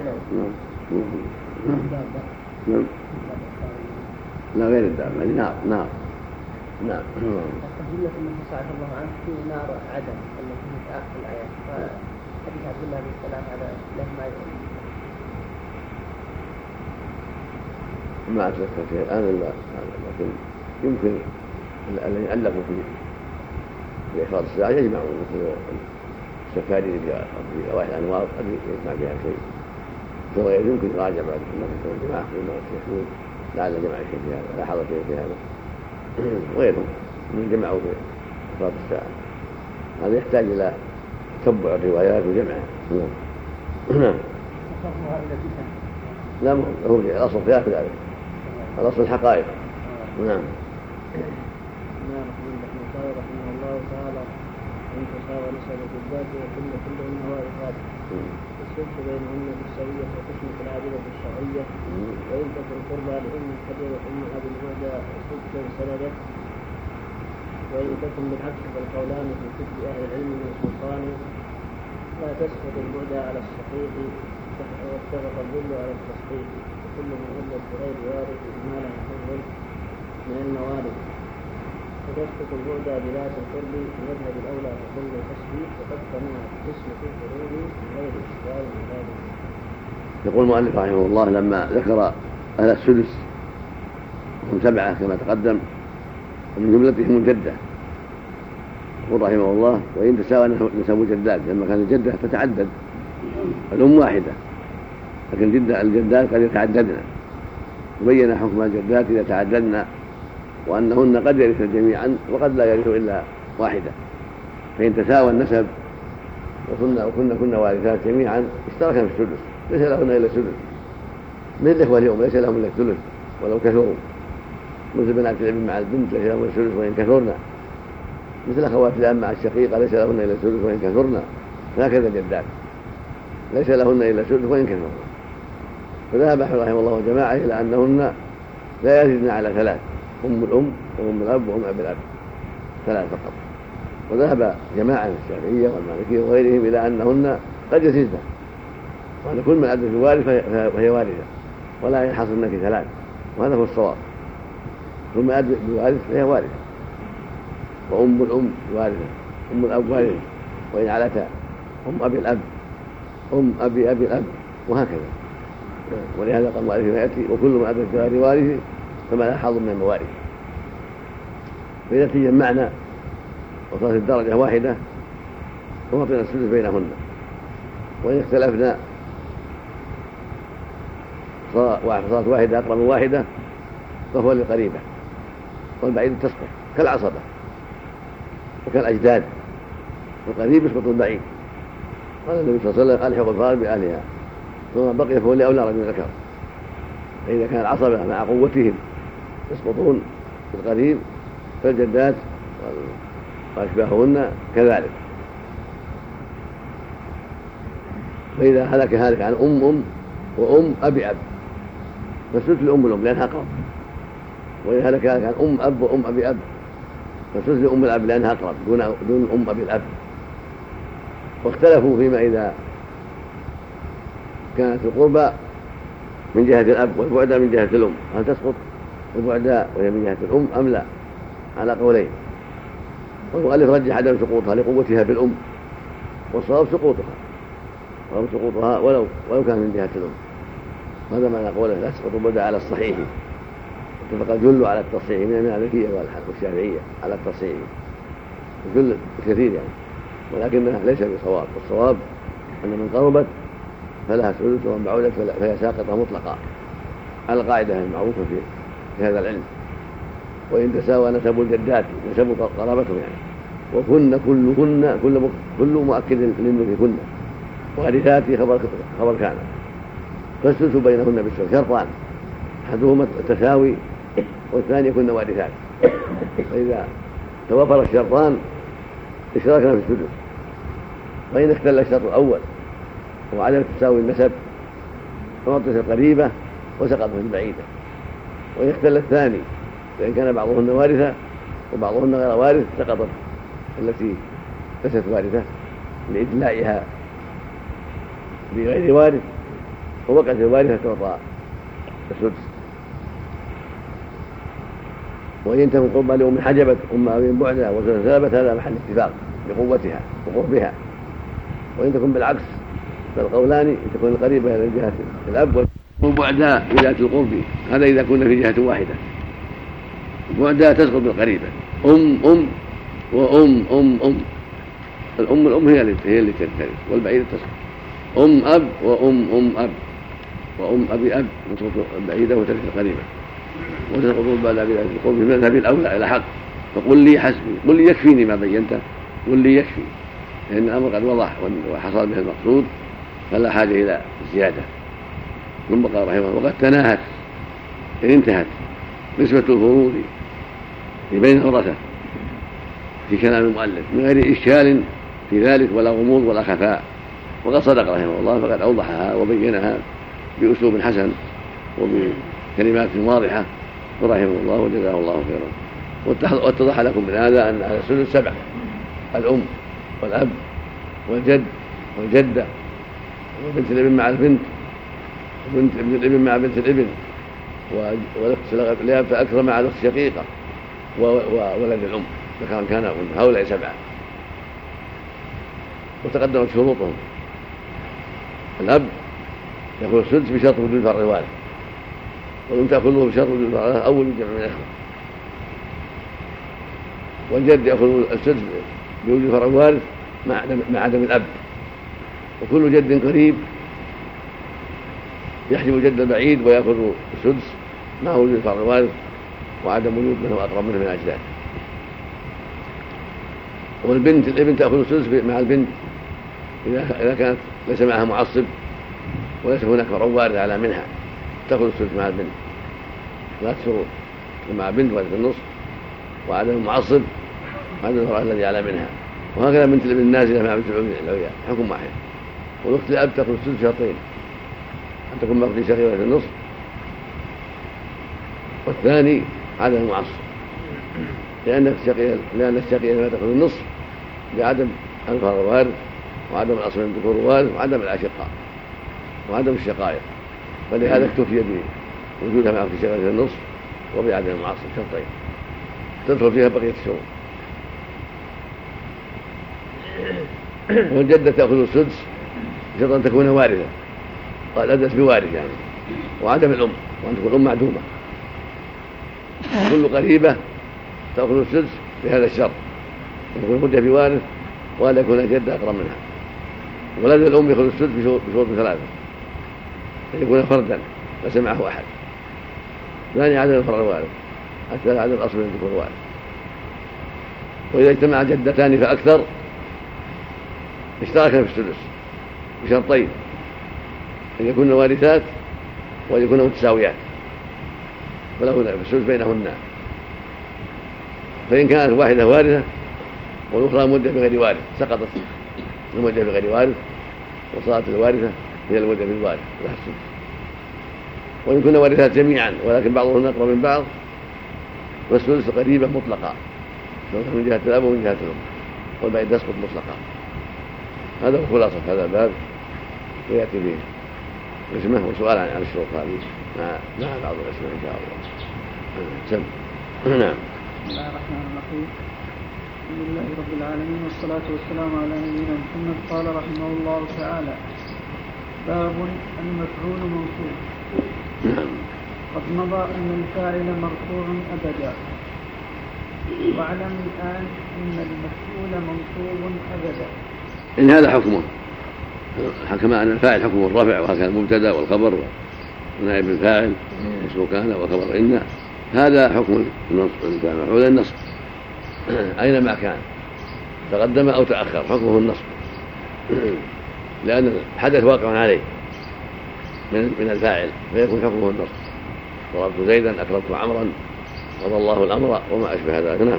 نعم لا غير الدابة هذه نار نار نعم. أقول لكم من سعد الله عنه في نار عدن التي في آخر الآيات حديث عبد الله بن سلام على له ما يقول ما أتذكر شيء الآن إلا لكن يمكن الذين ألفوا في بإخراج الساعة يجمعون مثل السفاري في روايح الأنوار قد يجمع فيها شيء فغير يمكن يراجع بعد النفس والجماعة فيما يكتشفون لعل جمع شيء في هذا لا حظ شيء في هذا غيرهم من جمعوا في إخراج الساعة هذا يحتاج إلى تتبع الروايات وجمعها. نعم. لا هو الأصل فيها في ذلك الأصل الحقائق. نعم. قال رحمه الله تعالى ان تساوى نسب الذات وكل كلهن وارثات الصلح بينهن بالسويه وقسمه العادله الشرعيه وان تكن قربى لام الحجر ام ابي الهدى صدقا سندت وان تكن بالعكس فالقولان في كتب اهل العلم من السلطان لا تسقط البعد على الصحيح واتفق الظل على التصحيح وكل من ولد بغير وارث ما له حظ من الموارث وتسقط البعد بذات القرب مذهب الاولى فكل الحسب وقد تمنع القسم في الفروض من غير اشكال من ذلك. يقول المؤلف رحمه الله لما ذكر اهل السدس وهم سبعه كما تقدم ومن جملتهم الجده يقول رحمه الله وان تساوى نسب الجدات لما كان الجده تتعدد الام واحده لكن الجده الجدات قد يتعددن وبين حكم الجدات اذا تعددن وأنهن قد يرثن جميعا وقد لا يرث إلا واحدة فإن تساوى النسب وكنا وكنا كنا وارثات جميعا اشتركنا في السدس ليس لهن إلا السدس من الإخوة اليوم ليس لهم إلا الثلث ولو كثروا مثل بنات الابن مع البنت ليس لهم إلا السدس وإن كثرنا مثل أخوات الأم مع الشقيقة ليس لهن إلا السدس وإن كثرنا هكذا الجدات ليس لهن إلا السدس وإن كثرنا فذهب أحمد رحمه الله وجماعة إلى أنهن لا يزيدن على ثلاث أم الأم وأم الأب وأم أبي الأب ثلاث فقط وذهب جماعة الشافعية والمالكية وغيرهم إلى أنهن قد يزيدن وأن كل من أدرك الوارث فهي واردة ولا ينحصرن في ثلاث وهذا هو الصواب كل من أدرك الوارث فهي واردة وأم الأم واردة أم الأب واردة وإن علتا أم أبي الأب أم أبي أبي الأب وهكذا ولهذا قال المؤلف يأتي وكل من أدرك غير وارث فما لا حظ من الموارث فإذا تجمعنا وصارت الدرجة واحدة ووطن السدس بينهن وإن اختلفنا صارت واحدة أقرب من واحدة فهو للقريبة والبعيد تسقط كالعصبة وكالأجداد القريب يسقط البعيد قال النبي صلى الله عليه وسلم ألحق الفار بأهلها وما بقي فهو لأولى رجل ذكر فإذا كان العصبة مع قوتهم يسقطون في القريب فالجدات وأشباههن كذلك فإذا هلك هالك عن أم أم وأم أبي أب فالسدس لأم الأم لأنها أقرب وإذا هلك هالك عن أم أب وأم أبي أب فالسدس لأم الأب لأنها أقرب دون دون أم أبي الأب واختلفوا فيما إذا كانت القربى من جهة الأب والبعدى من جهة الأم هل تسقط البعدى وهي من جهة الأم أم لا على قولين والمؤلف رجح عدم سقوطها لقوتها بالأم والصواب سقوطها صواب سقوطها ولو ولو كان من جهة الأم هذا معنى قوله لا تسقط البعدى على الصحيح اتفق الجل على التصحيح من المالكية والشافعية على التصحيح الجل كثير يعني ولكنه ليس بصواب والصواب أن من قربت فلها سدس ومن بعدت فهي ساقطة مطلقة على القاعدة المعروفة في هذا العلم وإن تساوى نسب الجدات نسب قرابتهم يعني وكن كلهن كل كل مؤكد للنفي كن وارثات خبر خبر كان فالسدس بينهن بالسوء شرطان أحدهما التساوي والثاني كن وارثات فإذا توفر الشرطان اشتركنا في السدس وإن اختل الشرط الأول وعدم تساوي النسب فمرتبة القريبة وسقطت البعيدة وإن اختل الثاني فإن كان بعضهن وارثة وبعضهن غير وارث سقطت التي ليست وارثة لإدلائها بغير وارث ووقعت الوارثة تعطى السدس وإن تكن قربى لأم حجبت أم أبي بعدها وسلبت هذا محل اتفاق بقوتها وقربها وإن تكون بالعكس فالقولان تكون القريبة إلى جهة الأب وبعدها في ذات القرب، هذا إذا كنا في جهة واحدة. بعدها تسقط بالقريبة، أم أم وأم أم أم. الأم الأم هي اللي هي اللي ترث، والبعيدة تسقط. أم أب وأم أم أب وأم أبي أب تسقط البعيدة وترث القريبة، وتسقط بعد ذات القرب من مذهب الأولى إلى حق. فقل لي حسبي، قل لي يكفيني ما بينته، قل لي يكفي، لأن الأمر قد وضح وحصل به المقصود فلا حاجة إلى زيادة. ثم قال رحمه الله: وقد تناهت إن انتهت نسبة الفروض بين الورثة في كلام المؤلف من غير إشكال في ذلك ولا غموض ولا خفاء، وقد صدق رحمه الله فقد أوضحها وبينها بأسلوب حسن وبكلمات واضحة ورحمه الله وجزاه الله خيرا. واتضح لكم من هذا أن على السدس سبع: الأم والأب والجد والجدة وبنت الابن مع البنت وبنت ابن الابن مع بنت الابن والأخت الأب فأكثر مع الأخت الشقيقة وولد الأم فكان كان هؤلاء سبعة. وتقدمت شروطهم: الأب يأخذ السدس بشرط وجود فرع الوارث، والأم تأخذه بشرط وجود فرع الوارث أول جمع من الإخوة، والجد يأخذ السدس بوجود فرع الوارث مع عدم الأب، وكل جد قريب يحجب الجد البعيد ويأخذ السدس مع وجود فرع الوارث وعدم وجود من هو أقرب منه من الأجداد. والبنت الابن تأخذ السدس مع البنت إذا كانت ليس معها معصب وليس هناك فرع وارث على منها، تأخذ السدس مع البنت ثلاث شروط: مع بنت وارث النصف، وعدم المعصب، وعدم الفرع الذي على منها. وهكذا بنت الابن النازلة مع بنت العليا حكم واحد. والأخت الأب تأخذ السدس شرطين: أن تكون مقضي شقيقة النصف، والثاني عدم المعصب، لأن الشقيقة لأن الشقيقة لا تأخذ النصف بعدم الفرع الوارث وعدم الأصل من الذكور الوارث وعدم الأشقاء وعدم الشقائق، فلهذا اكتفي بوجودها مع في شقيقة النصف وبعدم المعصب شرطين تدخل فيها بقية الشروط. والجدة تأخذ السدس بشرط أن تكون وارثة، قال أدت بوارث يعني، وعدم الأم، وأن تكون الأم معدومة. كل قريبة تأخذ السدس بهذا الشرط: أن تكون مدة بوارث وأن يكون الجد أقرب منها. ولد الأم يأخذ السدس بشروط ثلاثة: أن يكون فردا ليس معه أحد، ثاني عدم الفرع الوارث، الثالث عدم الأصل من الذكور الوارث. وإذا اجتمع جدتان فأكثر اشتركا في السدس بشرطين: أن يكون وارثات وأن يكون متساويات، فله في السدس بينهن. فإن كانت واحدة وارثة والأخرى مدة بغير وارث سقطت المدة بغير وارث وصارت الوارثة هي المدة بالوارث لها السدس. وإن كنا وارثات جميعا ولكن بعضهن أقرب من بعض فالسدس قريبة مطلقة من جهة الأب ومن جهة الأم، والباقي تسقط مطلقا. هذا هو خلاصة هذا الباب، ويأتي به اسمه وسؤال عن الشروط هذه مع مع بعض الأسماء إن شاء الله. سم. نعم. بسم الله الرحمن الرحيم. الحمد لله رب العالمين والصلاة والسلام على نبينا محمد. قال رحمه الله تعالى: باب المفعول منصوب. قد مضى أن الفاعل مرفوع أبدا، واعلم الآن أن المفعول منصوب أبدا. إن هذا حكمه، حكم أن الفاعل حكم الرفع، وهكذا المبتدأ والخبر ونائب الفاعل اسمه كان وخبر إن، هذا حكم المفعول النصب أينما كان تقدم أو تأخر حكمه النصب، لأن الحدث واقع عليه من الفاعل فيكون حكمه النصب: ضربت زيدا، أكرمت عمرا، قضى الله الأمر، وما أشبه ذلك. نعم.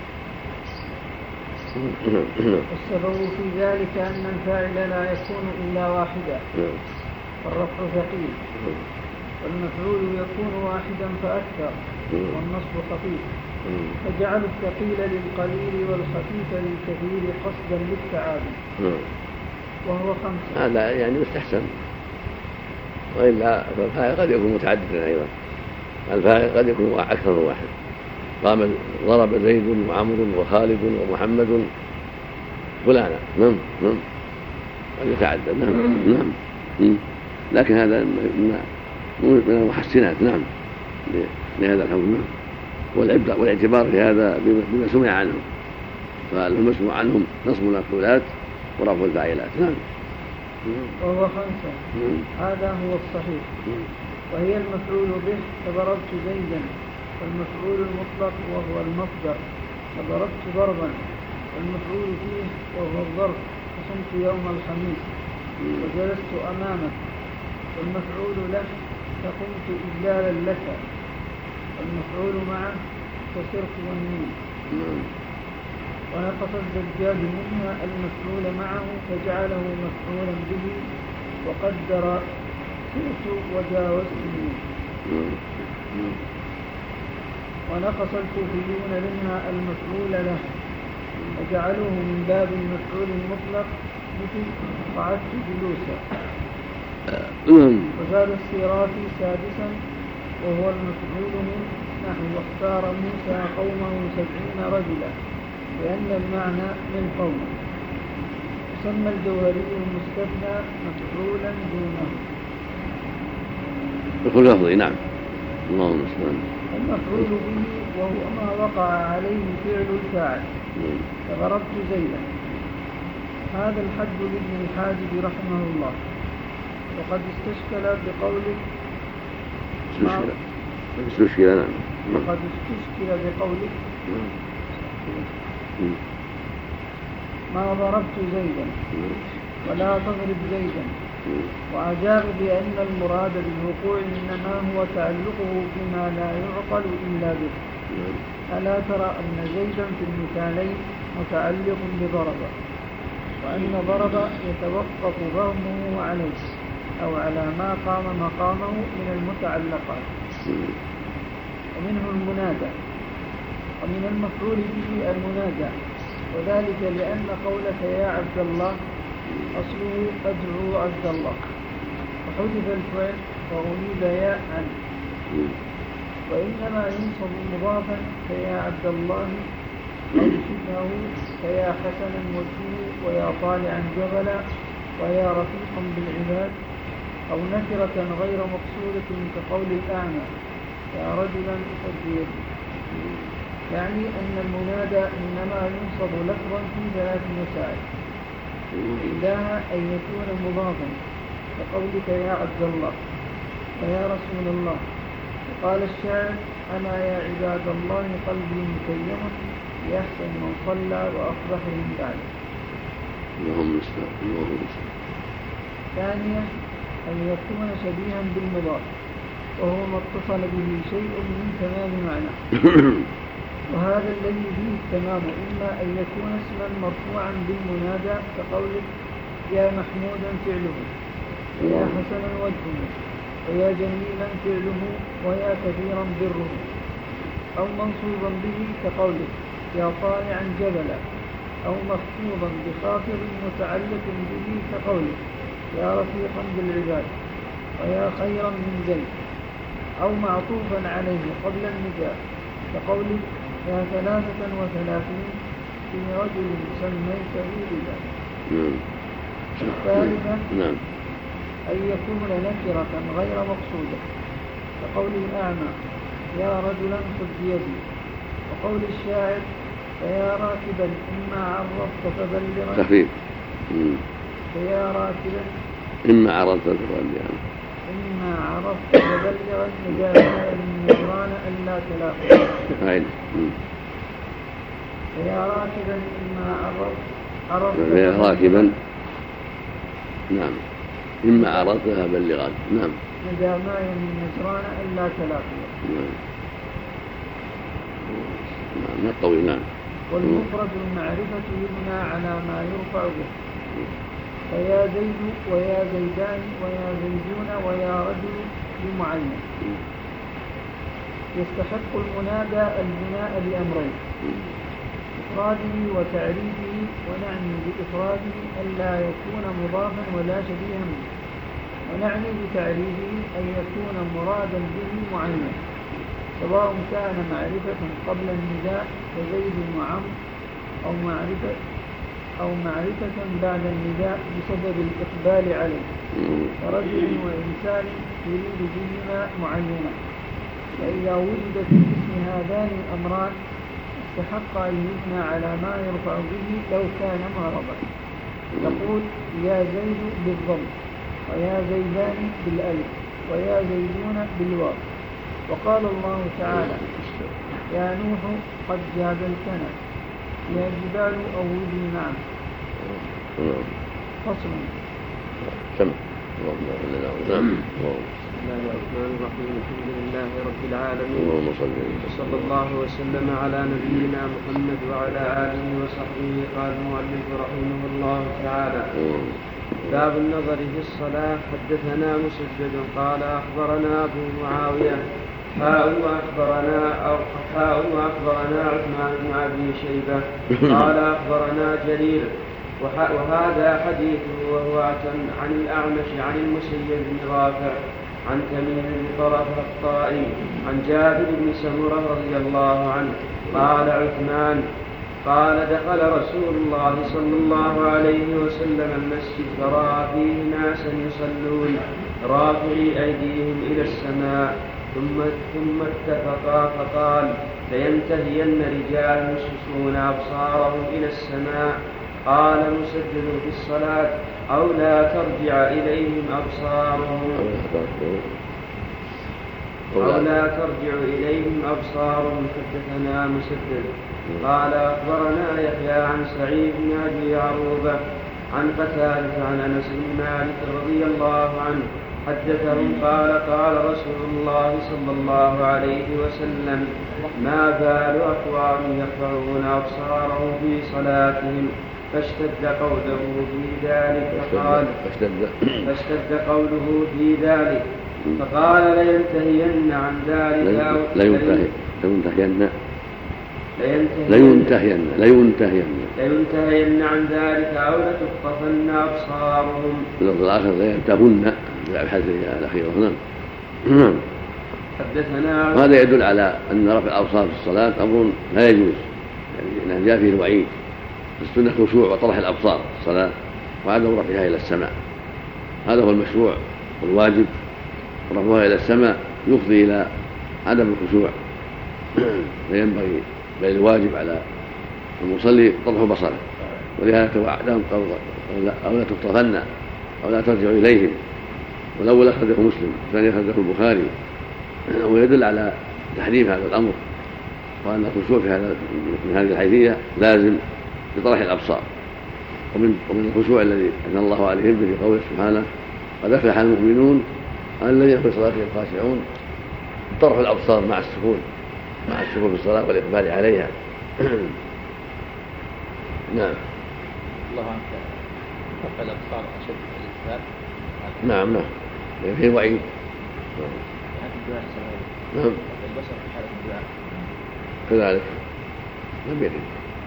والسبب في ذلك أن الفاعل لا يكون إلا واحدا، فالرفع ثقيل، والمفعول يكون واحدا فأكثر، والنصب خفيف، فجعل الثقيل للقليل والخفيف للكثير قصدا للتعادل، وهو خمسة. هذا يعني مستحسن، وإلا فالفاعل قد يكون متعددا أيضا، الفاعل قد يكون أكثر من واحد. قام ضرب زيد وعمر وخالد ومحمد فلانا، نعم نعم، قد يتعدى. نعم نعم. لكن هذا من المحسنات. نعم لهذا الحكم. والعبرة والاعتبار في هذا بما سمع عنهم، فالمسموع عنهم نصب المفعولات ورفع الفاعلات. نعم. وهو خمسة. هذا هو الصحيح. وهي المفعول به فضربت زيدا، والمفعول المطلق وهو المصدر فضربت ضربا، والمفعول فيه وهو الظرف فصمت يوم الخميس وجلست أمامك، والمفعول له فقمت إجلالا لك، والمفعول معه فسرت والنين. ونقص الزجاج منها المفعول معه فجعله مفعولا به وقدر سرت وجاوزت منه. ونقص الكوفيون منها المفعول له وجعلوه من باب المفعول المطلق مثل قعدت جلوسا. وزاد السيرافي سادسا وهو المفعول من نحو واختار موسى قومه سبعين رجلا، لأن المعنى من قومه. يسمى الجوهري المستثنى مفعولا دونه. بكل لفظي. نعم. اللهم استعان. المفعول به وهو ما وقع عليه فعل الفاعل فضربت زيدا. هذا الحد لابن الحاجب رحمه الله، وقد استشكل بقوله استشكل استشكل نعم. وقد استشكل بقوله ما ضربت زيدا ولا تضرب زيدا، وأجاب بأن المراد بالوقوع إنما هو تعلقه بما لا يعقل إلا به. ألا ترى أن زيدا في المثالين متعلق بضرب، وأن ضرب يتوقف ضربه عليه أو على ما قام مقامه من المتعلقات. ومنه المنادى، ومن المفعول به المنادى، وذلك لأن قولك يا عبد الله أصله أدعو عبد الله، وحذف الفعل وأريد يا عنه. وإنما ينصب مضافا كيا عبد الله أو شبهه كيا حسنا وجهه ويا طالعا جبلا ويا رفيقا بالعباد، أو نكرة غير مقصودة كقول الأعمى يا رجلا أصدق. يعني أن المنادى إنما ينصب لفظا في ثلاث مسائل: إحداها أن يكون مضافا كقولك يا عبد الله ويا رسول الله. وقال الشاعر أنا يا عباد الله قلبي متيم يحسن من صلى وأصبح من بعد. اللهم استعان. ثانيا أن يكون شبيها بالمضاف وهو ما اتصل به شيء من تمام معنى، وهذا الذي فيه التمام إما أن يكون اسما مرفوعا بالمنادى كقولك يا محمودا فعله ويا حسنا وجهه ويا جميلا فعله ويا كثيرا بره، أو منصوبا به كقولك يا طالعا جبلا، أو مخفوضا بخافض متعلق به كقولك يا رفيقا بالعباد ويا خيرا من زيد، أو معطوفا عليه قبل النداء كقولك يا ثلاثة وثلاثين في رجل سميته بذلك. الثالثة أن يكون نكرة غير مقصودة كقول الأعمى يا رجلا خذ بيدي، وقول الشاعر فيا راكبا إما عرفت فبلغا خفيف فيا راكبا إما عرفت فبلغا إما عرفت فبلغا مجاهدا من نجران ألا تلاقوا. فيا راكبا إما عرفت عرفت فيا راكبا نعم إما عرفتها بلغا. نعم مجاهدا من نجران ألا تلاقوا. نعم نعم الطويل. نعم. والمفرد المعرفة يبنى على ما يرفع به فيا زيد ويا زيدان ويا زيدون ويا رجل بمعين. يستحق المنادى البناء بأمرين: إفراده وتعريفه، ونعني بإفراده ألا يكون مضافا ولا شبيها منه، ونعني بتعريفه أن يكون مرادا به معين سواء كان معرفة قبل النداء كزيد وعمر أو معرفة أو معرفة بعد النداء بسبب الإقبال عليه، ورجل وإنسان يريد بهما معينة. فإذا وجد في الاسم هذان الأمران استحق أن يبنى على ما يرفع به لو كان معربا. تقول يا زيد بالضم، ويا زيدان بالألف، ويا زيدون بالواو. وقال الله تعالى يا نوح قد جادلتنا، يا جبال أوبي معه. فصل. سم. بسم الله الرحمن الرحيم. الحمد لله رب العالمين، اللهم صل وصلى الله وسلم على نبينا محمد وعلى آله وصحبه. قال المؤلف رحمه الله تعالى باب النظر في الصلاة. حدثنا مسدد قال أخبرنا أبو معاوية حاء وأخبرنا أو حاء وأخبرنا عثمان بن أبي شيبة قال أخبرنا جرير وهذا حديثه وهو عن الأعمش عن المسيب بن رافع عن تميم بن طرف الطائي عن جابر بن سمرة رضي الله عنه قال عثمان قال دخل رسول الله صلى الله عليه وسلم المسجد فرأى فيه ناسا يصلون رافعي أيديهم إلى السماء ثم ثم اتفقا فقال لينتهين رجال يشخصون أبصارهم إلى السماء. قال مسدد في الصلاة أو لا ترجع إليهم أبصارهم أو لا ترجع إليهم أبصارهم. حدثنا مسدد قال أخبرنا يحيى عن سعيد بن أبي عروبة عن قتادة عن أنس بن مالك رضي الله عنه حدثهم قال قال رسول الله صلى الله عليه وسلم ما بال أقوام يرفعون أبصارهم في صلاتهم فاشتد قوله في ذلك فقال فاشتد قوله في ذلك فقال لينتهين عن ذلك أو لينتهين لينتهين لينتهين لينتهين عن ذلك أو لتخطفن أبصارهم. اللفظ الآخر لينتهن بحذف الأخير. نعم. حدثنا وهذا يدل على أن رفع الأبصار في الصلاة أمر لا يجوز، يعني جاء فيه الوعيد. السنة خشوع وطرح الأبصار في الصلاة وعدم رفعها إلى السماء، هذا هو المشروع والواجب. رفعها إلى السماء يفضي إلى عدم الخشوع، فينبغي بل الواجب على المصلي طرح بصره، ولهذا توعدهم أو لا تخطفن أو لا ترجع إليهم. والأول أخرجه مسلم والثاني أخرجه البخاري، ويدل على تحريم هذا الأمر وأن الخشوع في هذا من هذه الحيثية لازم بطرح الأبصار. ومن ومن الخشوع الذي أثنى الله عليهم به في قوله سبحانه قد أفلح المؤمنون الذين في صلاتهم خاشعون، طرح الأبصار مع السكون مع السكون في الصلاة والإقبال عليها. نعم. الله عنك رفع الأبصار أشد الإثبات. نعم نعم فيه وعيد. نعم البصر في حالة الدعاء كذلك لم يرد،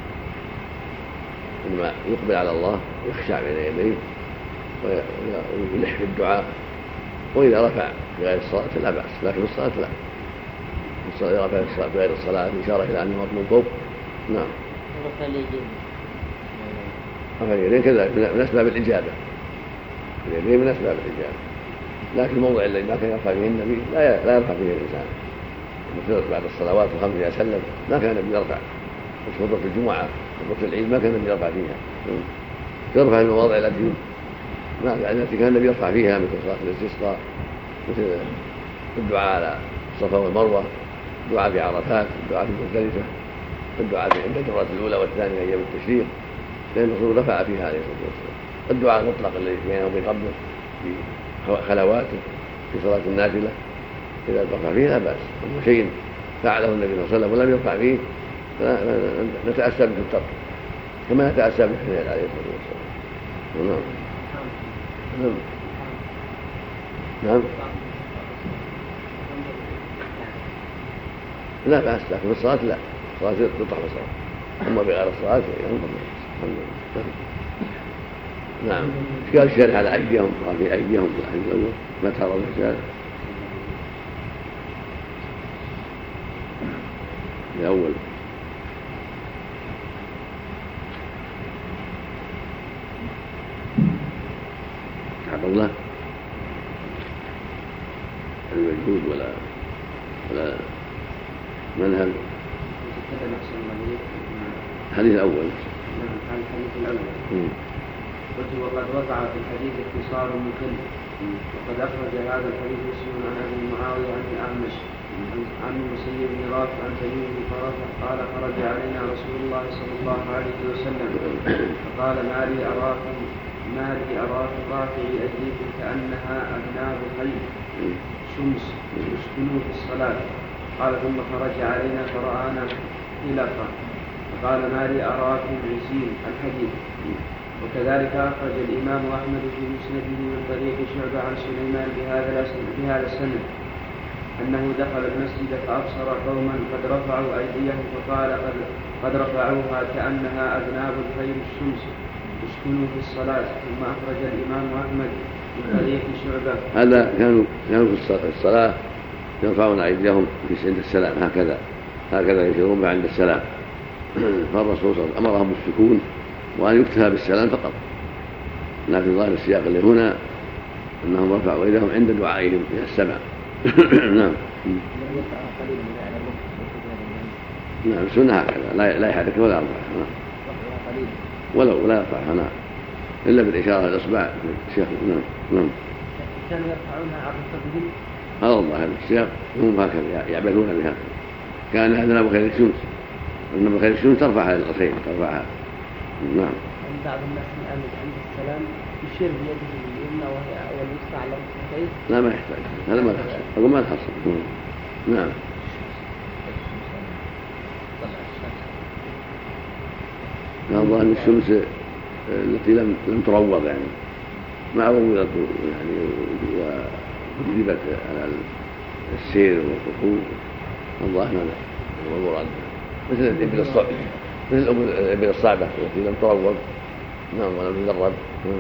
إنما يقبل على الله ويخشع بين يديه ويلح في الدعاء. وإذا رفع في غير الصلاة لا بأس، لكن الصلاة لا. إذا رفع الصلاة في غير الصلاة إشارة إلى أنه من فوق. نعم. رفع اليدين رفع اليدين كذلك من أسباب الإجابة، اليدين من أسباب الإجابة، لكن الموضع الذي ما كان يرفع فيه النبي لا لا يرفع فيه الإنسان. مثل بعد الصلوات الخمس إذا سلم ما كان النبي يرفع، مش خطبة الجمعة خطبة العيد ما كان النبي يرفع فيها، يرفع في المواضع التي ما التي كان النبي يرفع فيها مثل صلاة الاستسقاء، مثل الدعاء على الصفا والمروة، الدعاء في عرفات، الدعاء في مزدلفة، الدعاء عند الجمرة الأولى والثانية أيام التشريق، لأن الرسول رفع فيها عليه الصلاة والسلام. الدعاء المطلق الذي بينه وبين ربه في خلواته في صلاة النافلة إذا رفع فيه لا بأس. أما شيء فعله النبي صلى الله عليه وسلم ولم يرفع فيه نتأسى به الترك كما نتأسى بالحنين عليه الصلاة والسلام. نعم. نعم. لا بأس، لكن في الصلاة لا، الصلاة تطرح بصره، أما بغير الصلاة ينظر. نعم. اشكال الشارع على أيديهم في أيديهم ما ترى الرجال الأول. له الموجود ولا ولا منهج. الحديث الأول نعم الحديث الأول قلت وقد وقع في الحديث اختصار مكل وقد أخرج هذا الحديث مسلم عن أبي معاوية عن الأعمش عن المسيب بن رافع عن تميم بن فرافع قال خرج علينا رسول الله صلى الله عليه وسلم فقال ما لي أراكم ما لي أراكم رافعي أيديكم كأنها أذناب خيل شمس يسكنوا في الصلاة. قال ثم خرج علينا فرآنا خلقا فقال ما لي أراكم عزين الحديث. وكذلك أخرج الإمام أحمد في مسنده من طريق شعبة عن سليمان بهذا بهذا السند أنه دخل المسجد فأبصر قوما قد رفعوا أيديهم فقال قد, قد رفعوها كأنها أذناب الخيل الشمس يسكنوا في الصلاة. ثم أخرج الإمام أحمد من طريق شعبة. هذا كانوا كانوا في الصلاة يرفعون أيديهم في عند السلام هكذا هكذا يشيرون عند السلام. فالرسول صلى الله عليه وسلم أمرهم بالسكون وأن يكتفى بالسلام فقط. لكن ظاهر السياق اللي هنا أنهم رفعوا أيديهم عند دعائهم إلى السمع. نعم نعم السنة هكذا لا لا يحرك ولا يرفعها ولو لا يرفعها نعم إلا بالإشارة الإصبع الشيخ. نعم نعم كانوا يرفعونها عبر التقديم. هذا الله السياق هم هكذا يعبثون بها. كان أذناب خير الشمس أذناب خير الشمس ترفعها الخير ترفعها. نعم. بعض الناس الآن عند السلام يشير بيده اليمنى وهي واليسرى على الخير. لا ما يحتاج هذا ما تحصل أقول ما تحصل. نعم. الله أن الشمس التي لم لم تروض يعني ما روضت يعني وجذبت على السير والركوب. الله هذا هو المراد مثل الإبل الصعبة مثل الإبل الصعبة التي لم تروض نعم ولم تدرب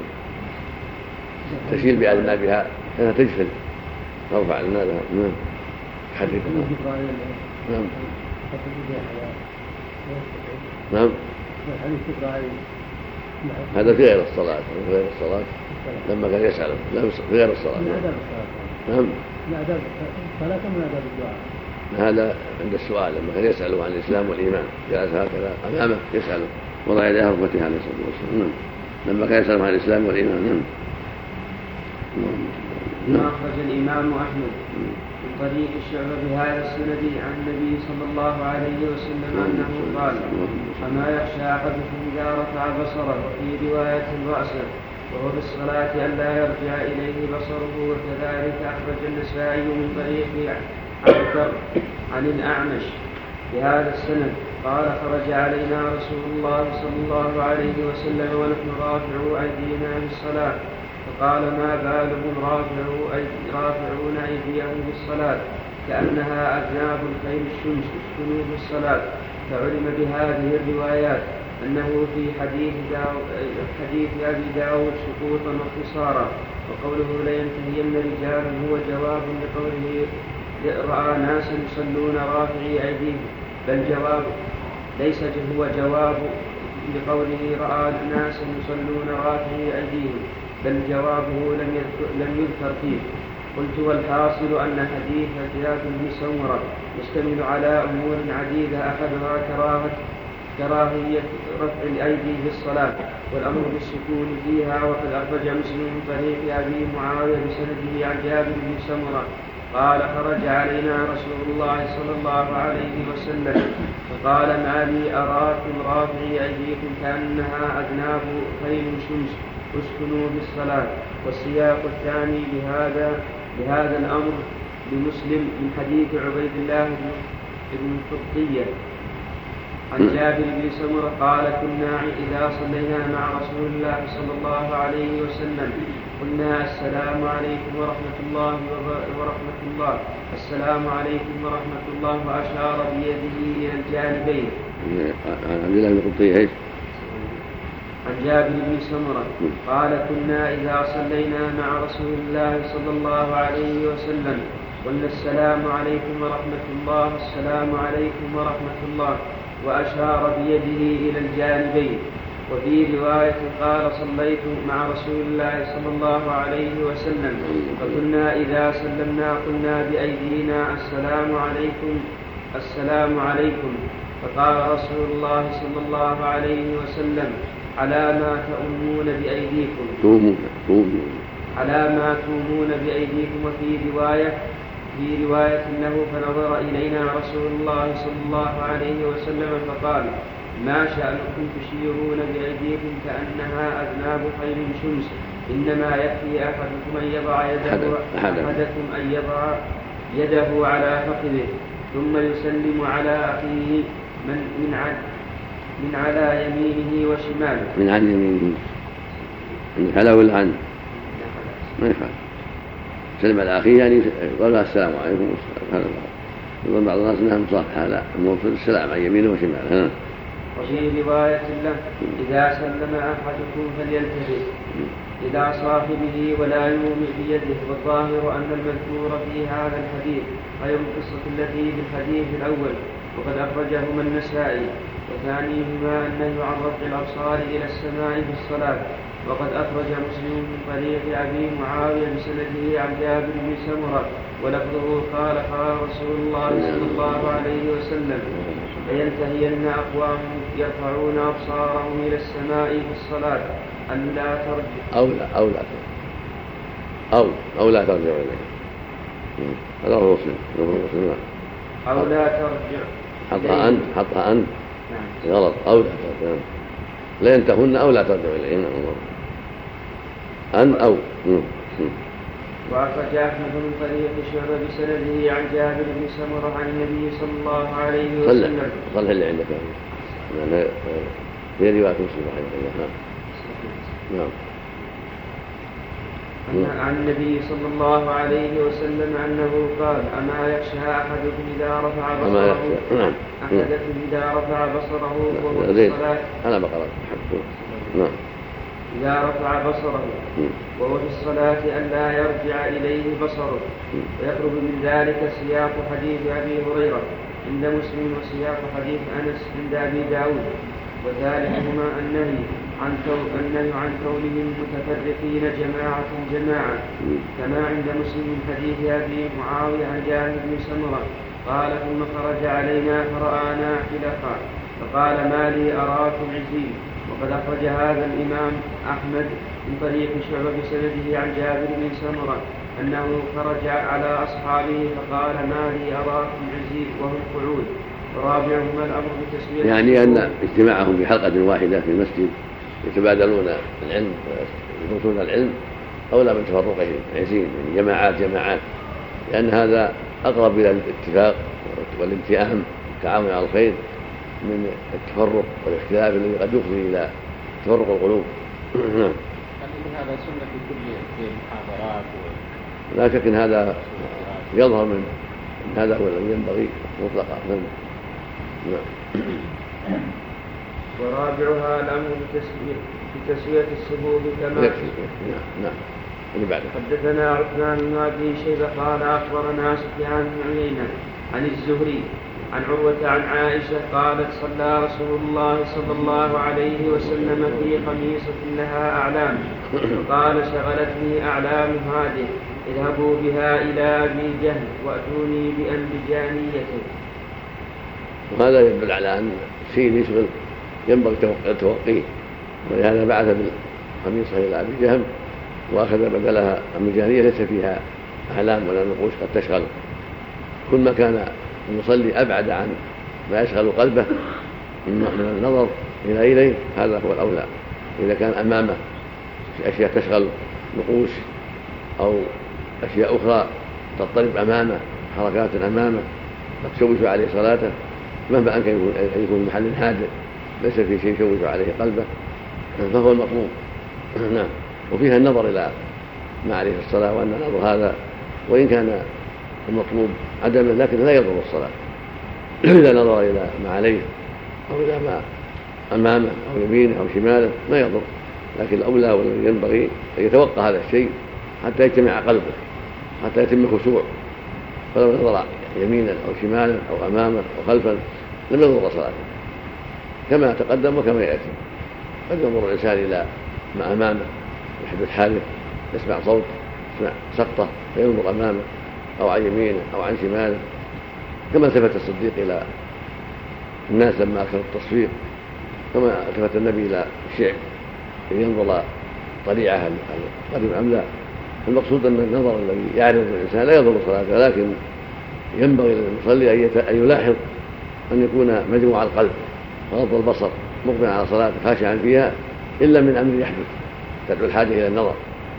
تشيل بأذنابها كانت تجفل ترفع أذنابها. نعم حركها. نعم نعم هذا في غير الصلاة في غير الصلاة لما كان يسأل لا في غير الصلاة. نعم هذا عند السؤال لما كان يسأل عن الإسلام والإيمان جالس هكذا أمامه يسأله وضع يديه ركبته عليه الصلاة والسلام. لما كان يسأل عن الإسلام والإيمان. نعم. أخرج الإمام أحمد من طريق الشعبة بهذا السند عن النبي صلى الله عليه وسلم أنه قال فما يخشى أحدكم إذا رفع بصره وفي رواية رأسه وهو بالصلاة أن لا يرجع إليه بصره. وكذلك أخرج النسائي من طريق عبد عن الأعمش بهذا السند قال خرج علينا رسول الله صلى الله عليه وسلم ونحن رافعوا أيدينا بالصلاة فقال ما بالهم رافعوا أيدي رافعون أيديهم بالصلاة كأنها أذناب الخيل الشمس يسكنوا بالصلاة. فعلم بهذه الروايات أنه في حديث, حديث أبي داود سقوطا واختصارا. وقوله لينتهين رجال هو جواب لقوله رأى ناسا يصلون رافعي أيديهم بل جواب ليس هو جواب لقوله رأى ناسا يصلون رافعي أيديهم بل جوابه لم يذكر, لم يذكر فيه. قلت والحاصل أن حديث زياد بن سمرة يشتمل على أمور عديدة أحدها كراهة كراهية رفع الأيدي في الصلاة والأمر بالسكون فيها. وقد أخرج مسلم من طريق أبي معاوية بسنده عن جابر بن سمرة قال خرج علينا رسول الله صلى الله عليه وسلم فقال ما لي أراكم رافعي أيديكم كأنها أذناب خيل شمس اسكنوا بالصلاة. والسياق الثاني بهذا بهذا الأمر لمسلم من حديث عبيد الله بن قطية عن جابر بن سمرة قال كنا إذا صلينا مع رسول الله صلى الله عليه وسلم قلنا السلام عليكم ورحمة الله ورحمة الله السلام عليكم ورحمة الله وأشار بيده إلى الجانبين. عن عبد الله بن قطية ايش؟ عن جابر بن سمرة قال كنا إذا صلينا مع رسول الله صلى الله عليه وسلم قلنا السلام عليكم ورحمة الله السلام عليكم ورحمة الله وأشار بيده إلى الجانبين. وفي رواية قال صليت مع رسول الله صلى الله عليه وسلم فكنا إذا سلمنا قلنا بأيدينا السلام عليكم السلام عليكم، فقال رسول الله صلى الله عليه وسلم على ما تؤمون بأيديكم على ما تؤمون بأيديكم. وفي رواية في رواية له فنظر إلينا رسول الله صلى الله عليه وسلم فقال ما شأنكم تشيرون بأيديكم كأنها أذناب خيل شمس، إنما يكفي أحدكم أن يضع يده أحدكم أن يضع يده على فخذه ثم يسلم على أخيه من من عن من على يمينه وشماله. من عن يمينه من على ولا عن ما يفعل سلم على أخيه يعني قال السلام عليكم هذا يقول بعض الناس أنها مصافحة لا المفروض السلام عن يمينه وشماله. وفي رواية له إذا سلم أحدكم فليلتفت إلى صاحبه ولا يومئ بيده. والظاهر أن المذكور في هذا الحديث غير القصة التي في الحديث الأول وقد أخرجهما النسائي، وثانيهما النهي عن رفع الأبصار إلى السماء في الصلاة. وقد أخرج مسلم من طريق أبي معاوية بسنده عن جابر بن سمرة ولفظه قال قال رسول الله صلى الله عليه وسلم لينتهين أقوام يرفعون أبصارهم إلى السماء في الصلاة أن لا ترجع أو لا أو لا أو أو لا ترجع إليه هذا هو مسلم أو لا ترجع حطها أنت حطها أنت غلط أو لا ترجع لا ينتهن أو لا ترجع إليهن أن أو. وأخرج أحمد من طريق شعبة بسنده عن جابر بن سمرة عن النبي صلى الله عليه وسلم صلى اللي عندك يعني هي رواية مسلم رحمه الله. نعم. عن النبي صلى الله عليه وسلم أنه قال أما يخشى أحدكم إذا رفع بصره أحدكم إذا رفع بصره وهو في الصلاة أنا بقرأ نعم إذا رفع بصره وهو في الصلاة أن لا يرجع إليه بصره. ويقرب من ذلك سياق حديث أبي هريرة عند مسلم وسياق حديث أنس عند أبي داود. وثالثهما النهي عن النهي عن كونهم متفرقين جماعة جماعة كما عند مسلم من حديث أبي معاوية عن جابر بن سمرة قال ثم خرج علينا فرآنا خلفا فقال ما لي أراكم عزين. وقد أخرج هذا الإمام أحمد من طريق شعبة بسنده عن جابر بن سمرة أنه خرج على أصحابه فقال ما لي أراكم عزين وهم قعود. ورابعهما الأمر بتسوية يعني أن اجتماعهم في حلقة واحدة في المسجد يتبادلون العلم ويدرسون العلم أولى من تفرقهم عزين يعني جماعات جماعات، لأن هذا أقرب إلى الاتفاق والالتئام والتعاون على الخير من التفرق والاختلاف الذي قد يفضي إلى تفرق القلوب. هذا سنة في كل في المحاضرات لا شك أن هذا يظهر من هذا هو الذي ينبغي مطلقا. نعم. ورابعها الأمر بتسوية الصفوف كما نعم نعم اللي بعده. حدثنا عثمان بن أبي شيبة قال أخبرنا سفيان بن عيينة عن الزهري عن عروة عن عائشة قالت صلى رسول الله صلى الله عليه وسلم في قميصة لها أعلام قال شغلتني أعلام هذه اذهبوا بها إلى أبي جهل وأتوني بأنبجانيته. وهذا يدل على أن الشيء يشغل ينبغي توقيه، ولهذا بعث بالقميصة إلى أبي جهل وأخذ بدلها أنبجانية ليس فيها أعلام ولا نقوش قد تشغل. كل ما كان المصلي أبعد عن ما يشغل قلبه من النظر إلى إليه هذا هو الأولى. إذا كان أمامه أشياء تشغل نقوش أو أشياء أخرى تضطرب أمامه حركات أمامه قد تشوش عليه صلاته مهما أن يكون محل هادئ ليس في شيء يشوش عليه قلبه فهو المطلوب. نعم. وفيها النظر إلى ما عليه الصلاة وأن نظر هذا وإن كان المطلوب عدمه لكن لا يضر الصلاة إذا نظر إلى ما عليه أو إلى ما أمامه أو يمينه أو شماله ما يضر، لكن الأولى والذي ينبغي أن يتوقع هذا الشيء حتى يجتمع قلبه حتى يتم خشوع. فلو نظر يمينا أو شمالا أو أمامه أو خلفا لم يضر صلاته كما تقدم وكما يأتي. قد ينظر الإنسان إلى ما أمامه يحدث حاله، يسمع صوت، يسمع سقطة فينظر أمامه أو عن يمينه أو عن شماله، كما التفت الصديق إلى الناس لما أكثر التصفيق، كما التفت النبي إلى الشيء ينظر طليعة قريب أم لا. المقصود أن النظر الذي يعرض الإنسان لا يضر صلاته، ولكن ينبغي للمصلي أن يلاحظ أن يكون مجموع القلب غض البصر مقبلا على صلاته خاشعا فيها، إلا من أمر يحدث تدعو الحاجة إلى النظر.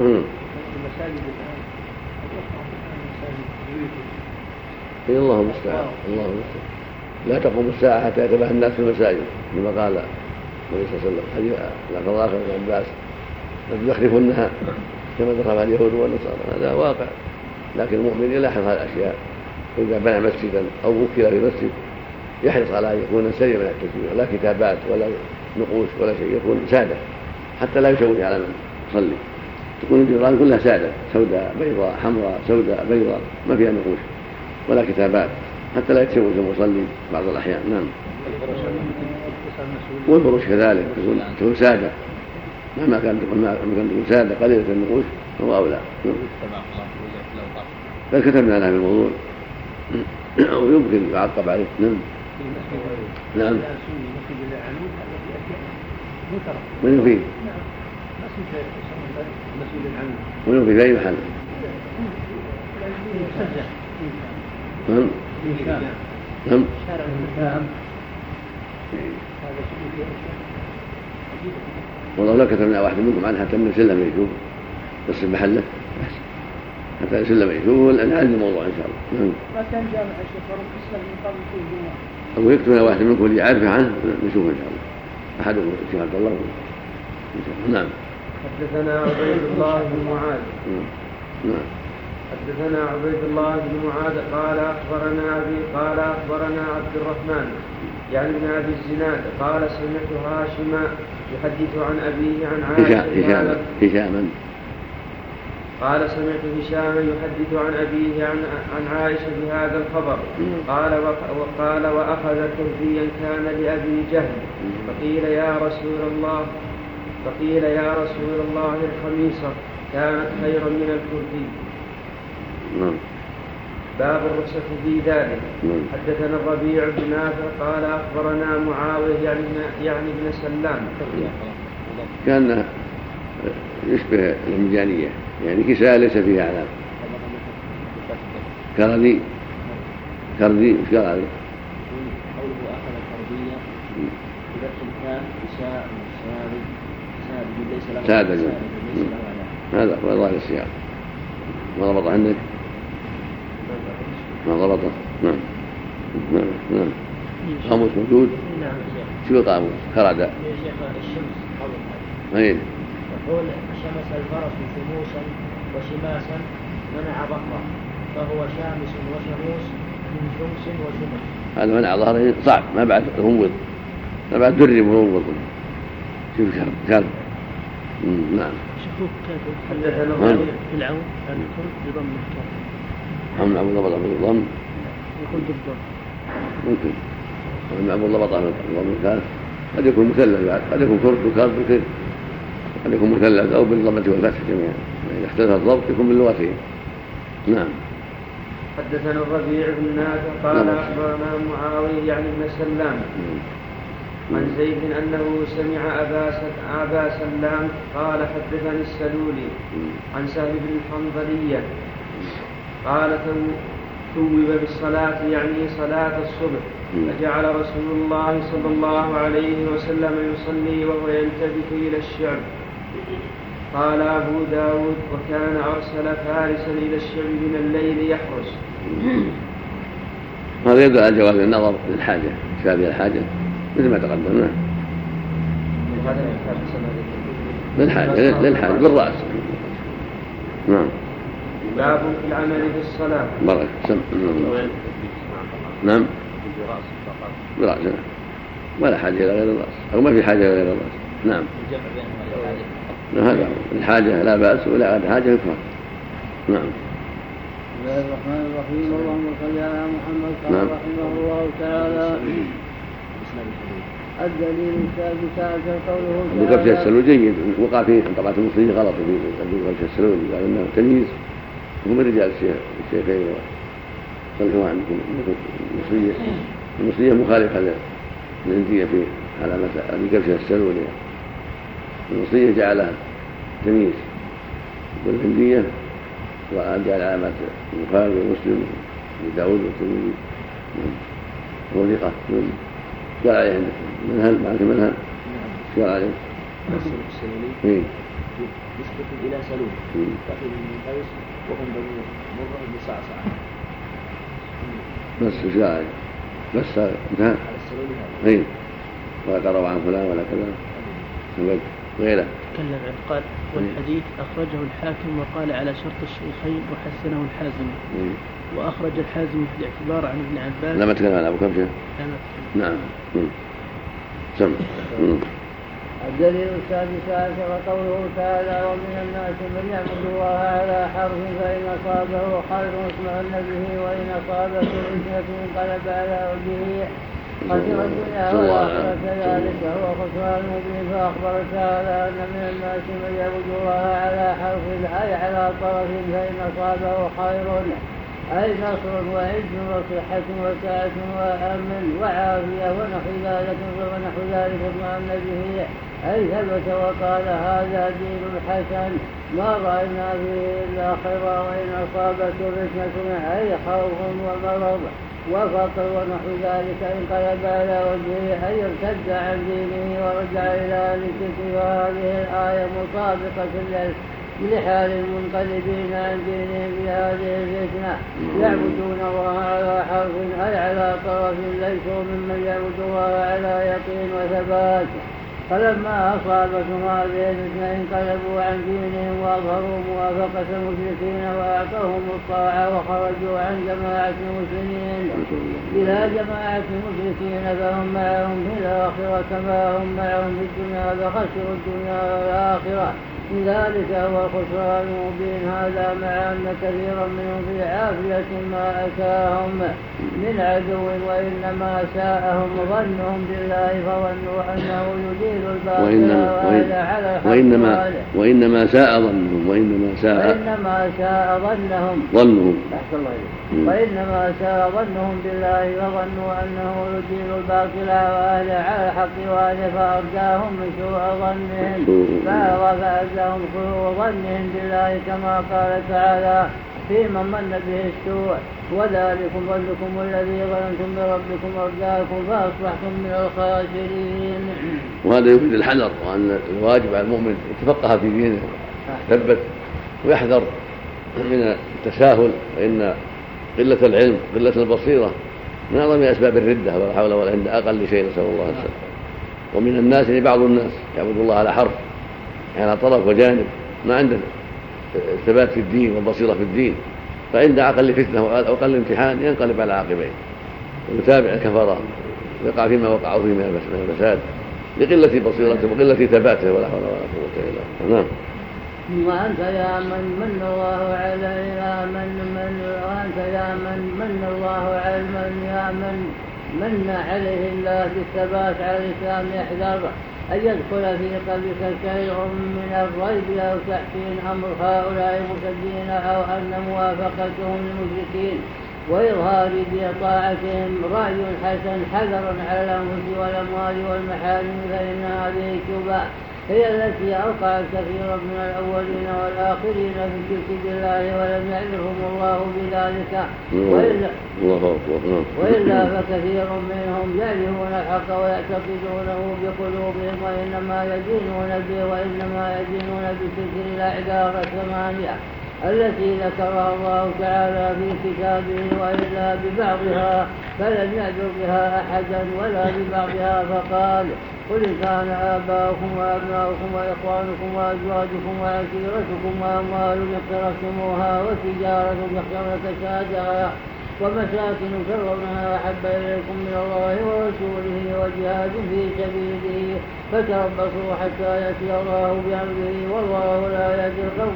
إيه الله المستعان، الله المستعان. لا تقوم الساعة حتى يتبع الناس في المساجد كما قال النبي صلى الله عليه وسلم حديث الأخر آخر ابن عباس لتزخرفنها كما زخرفها اليهود والنصارى، هذا واقع. لكن المؤمن يلاحظ هذه الأشياء، وإذا بنى مسجدا أو وكل في مسجد يحرص على أن يكون سليما من التشويه، لا كتابات ولا نقوش ولا شيء، يكون سادة حتى لا يشوه على من يصلي. تكون الجدران كلها سادة، سوداء بيضاء حمراء سوداء بيضاء، ما فيها نقوش ولا كتابات حتى لا يتشوش المصلي بعض الأحيان. نعم. والفرش كذلك تكون سادة، مهما كان تكون سادة قليلة النقوش فهو أولى. بل كتبنا لها في الموضوع ويمكن يعقب عليه. نعم. نعم. من يفيد؟ من يفيد في أي محل؟ نعم. نعم. والله لو كتبنا واحد منكم عنها حتى من سلم يشوف بس محله حتى سلم يشوف نعالج الموضوع ان شاء الله. نعم. ما كان جامع الشيخ ورب اسلم من قبل فيه جمعه. أو يكتبنا واحد منكم اللي يعرف عنه نشوف ان شاء الله. احدكم الشيخ عبد الله ان شاء الله. نعم. حدثنا عبيد الله بن معاذ. نعم. حدثنا عبيد الله بن معاذ قال اخبرنا ابي قال اخبرنا عبد الرحمن يعني ابن ابي الزناد قال سمعت هاشما يحدث عن ابيه عن عائشه هشاما هشاما قال سمعت هشاما يحدث عن أبيه عن, عن عائشة بهذا الخبر. قال وقال وأخذ كربيا كان لأبي جهل فقيل يا رسول الله فقيل يا رسول الله الخميصة كانت خيرا من الكربي. باب الرخصة في ذلك. حدثنا الربيع بن نافع قال أخبرنا معاوية يعني, يعني ابن سلام كان يشبه المجانية يعني كساء ليس فيها علام. كردي كردي مش قال عليه قوله أخذ كردية بفتح الكاف كساء ساد ليس له ساد هذا هو ظاهر السياق. ما ضبط عندك؟ ما ضبطه؟ نعم نعم نعم. قاموس موجود؟ نعم. شو القاموس؟ كردا. يا شيخ الشمس قبل أين؟ يقول شمس الفرس شموسا وشماسا منع ظهره فهو شامس وشموس من شمس وشمس. هذا منع ظهره صعب، ما بعد غمض ما بعد درب وغمض. شوف كرب كرب. نعم. شوف حدثنا في العون الكرب بضم الكاف. هم عبد الله بضم بالضم. يكون بالضم. ممكن. هم عبد الله بضم بالكاف. قد يكون مثلث بعد، قد يكون كرب وكرب وكرب. قد يكون مثلث أو بالضمة والفتح جميعا، إذا اختلف الضبط يكون باللغتين. نعم. حدثنا الربيع بن نافع قال أخبرنا معاوية يعني ابن سلام عن زيد أنه سمع أبا سلام قال حدثني السلولي عن سهل بن الحنظلية قال ثوب بالصلاة يعني صلاة الصبح فجعل رسول الله صلى الله عليه وسلم يصلي وهو يلتفت إلى الشعب. قال أبو داود وكان أرسل فارسا إلى الشعب من الليل يحرس. هذا يدل على جواز النظر للحاجة شابه الحاجة مثل ما تقدمنا للحاجة للحاجة بالرأس. نعم. باب في العمل بالصلاة. بركة سم. نعم. برأس ولا حاجة إلى غير الرأس أو ما في حاجة إلى غير الرأس. نعم. هذا الحاجة لا بأس ولا غير حاجة يكفر. نعم. بسم الله الرحمن الرحيم. اللهم صل على محمد. قال رحمه الله تعالى الدليل السادس عشر قوله أبو كبشة السلول جيد، وقع فيه طبعا المصرية غلط في أبو كبشة السلول، قال إنه تمييز هو من رجال الشيخ الشيخين والحوان. المصرية المصرية مخالفة للهندية في علامة أبي كبشة السلول، المصرية جعلها تمييز والهندية وجعل علامة البخاري ومسلم وداود والترمذي وثقة. قال عليه منهل معك منهل قال عليه السلولي نسبة إلى سلول تأخذ من قيس وهم بني مرة بن صعصعة بس شاعر بس انتهى على السلولي هذا اي ولا قرأوا عن فلان ولا كذا غيره. تكلم عن قال والحديث أخرجه الحاكم وقال على شرط الشيخين وحسنه الحازمي. وأخرج الحازمي في الاعتبار عن ابن عباس. لما تكلم عن أبو كبشة. نعم. سم. الدليل السادس عشر قوله تعالى ومن الناس من يعبد الله على حرف فإن أصابه خير اطمأن به وإن أصابته فتنة انقلب على وجهه خسر الدنيا والآخرة كذلك هو خسران مبين. فأخبر تعالى أن من الناس من يعبد الله على حرف أي على طرف فإن أصابه خير أي نصر وعز وصحة وسعة وأمن وعافية ونحو ذلك ونحو ذلك اطمأن به أي ثبت وقال هذا دين حسن ما رأينا فيه إلا خيرا. وإن أصابته فتنة أي خوف ومرض وفقر ونحو ذلك انقلب على وجهه أي ارتد عن دينه ورجع إلى الشرك. وهذه الآية مطابقة لحال المنقلبين عن دينهم في هذه الفتنة يعبدون الله على حرف أي على طرف ليسوا ممن يعبد الله على يقين وثبات. فلما أصابتهم هذه الفتنة انقلبوا عن دينهم وأظهروا موافقة المشركين وأعطوهم الطاعة وخرجوا عن جماعة المسلمين إلى جماعة المشركين فهم معهم في الآخرة كما هم معهم في الدنيا فخسروا الدنيا والآخرة. لذلك هو الخسران المبين. هذا مع أن كثيرا منهم في عافية ما أتاهم من عدو وإنما ساءهم ظنهم بالله فظنوا أنه يدير الباطل وإنما, وإنما, وإنما ساء ظنهم وإنما ساء وإنما ساء ظنهم ظنهم وإنما ساء ظنهم بالله فظنوا أنه يدير الباطل وأهل على الحق وأهل فأرجاهم من سوء ظنهم فأرجاهم سوء ظنهم بالله كما قال تعالى في من من به السوء وذلكم ظنكم الذي ظننتم بربكم أرجاكم فأصبحتم من الخاسرين. وهذا يفيد الحذر وأن الواجب على المؤمن يتفقه في دينه يثبت ويحذر من التساهل فإن قلة العلم قلة البصيرة من أعظم أسباب الردة ولا حول ولا قوة أقل شيء نسأل الله السلامة. ومن الناس يعني بعض الناس يعبد الله على حرف يعني على طرف وجانب ما عنده ثبات في الدين والبصيرة في الدين فعند أقل فتنة وأقل امتحان ينقلب على عاقبيه ويتابع الكفرة ويقع فيما وقعوا فيه من الفساد لقلة بصيرته وقلة ثباته ولا حول ولا قوة إلا بالله. نعم. وأنت يا من من الله علينا من من وأنت يا من من الله على من يا من من عليه الله بالثبات على الإسلام يحذر أن يدخل في قلبك شيء من الريب أو تحسين أمر هؤلاء المرتدين أو أن موافقتهم للمشركين وإظهار بطاعتهم رأي حسن حذرا على الأنفس والأموال والمحارم فإن هذه الشبهة هي التي أوقعت كثيرا من الأولين والآخرين في الشرك بالله ولم يعذرهم الله بذلك وإلا, وإلا فكثير منهم يعرفون الحق ويعتقدونه بقلوبهم وإنما يدينون به وإنما يدينون بتلك الأعذار الثمانية التي ذكرها الله تعالى في كتابه وإلا ببعضها فلم يعذر بها أحدا ولا ببعضها فقال قل كان آباؤكم وأبناؤكم وإخوانكم وأزواجكم وعشيرتكم وأموال اقترفتموها وتجارة تخشون كسادها ومساكن ترضونها أحب إليكم من الله ورسوله وجهاد في سبيله فتربصوا حتى يأتي الله بأمره والله لا يهدي القوم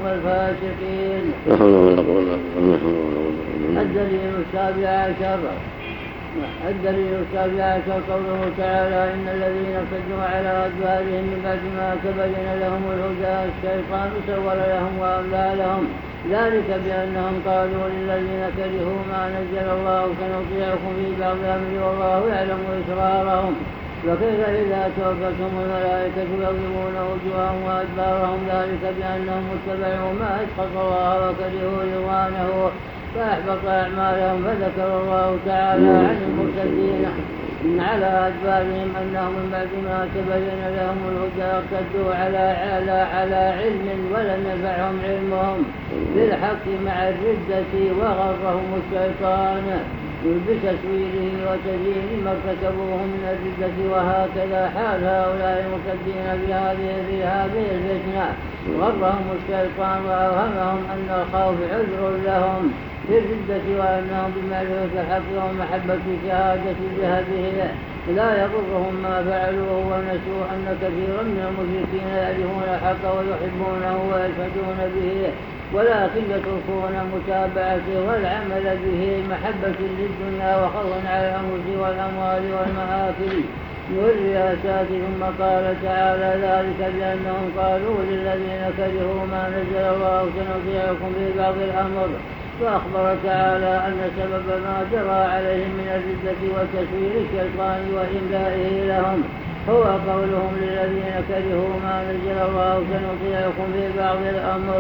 الفاسقين. الدليل السابع عشر الدليل السابع عشر قوله تعالى إن الذين ارتدوا على أدبارهم من بعد ما تبين لهم الهدى الشيطان سول لهم وأملى لهم ذلك بأنهم قالوا للذين كرهوا ما نزل الله سنطيعكم في بعض الأمر والله يعلم إسرارهم وكيف إذا توفتهم الملائكة يضربون وجوههم وأدبارهم ذلك بأنهم اتبعوا ما أسخط الله وكرهوا رضوانه فأحبط أعمالهم. فذكر الله تعالى عن المرتدين على أدبارهم أنهم من بعد ما تبين لهم الهدى ارتدوا على على على علم ولم ينفعهم علمهم بالحق مع الردة وغرهم الشيطان بتسويره وتزيين ما ارتكبوه من الردة. وهكذا حال هؤلاء المرتدين بهذه في هذه الفتنة غرهم الشيطان وأوهمهم أن الخوف عذر لهم في الردة وأنهم بمعرفة الحق ومحبة شهادة جهده لا يضرهم ما فعلوه ونسوا أن كثيرا من المشركين يعرفون الحق ويحبونه ويشهدون به ولكن يتركون متابعته والعمل به محبة للدنيا وخوفا على الأنفس والأموال والمآكل والرياسات. ثم قال تعالى ذلك بأنهم قالوا للذين كرهوا ما نزل الله سنطيعكم في بعض الأمر. فأخبر تعالى أن سبب ما جرى عليهم من الردة وتسوير الشيطان وإملائه لهم هو قولهم للذين كرهوا ما نزل الله سنطيعكم في بعض الأمر.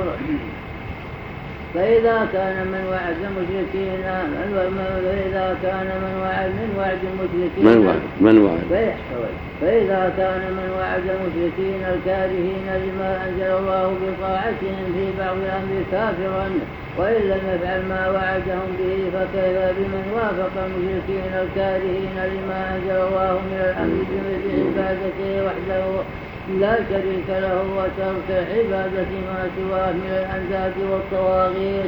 فإذا كان من وعد المشركين فإذا كان من وعد من وعد المشركين من وعد من وعد فإذا كان من وعد المشركين الكارهين لما أنزل الله بطاعتهم في بعض الأمر كافرا وإن لم يفعل ما وعدهم به فكيف بمن وافق المشركين الكارهين لما أنزل الله من الأمر بعبادته وحده لا شريك له وترك عبادة ما سواه من الأنداد والطواغيت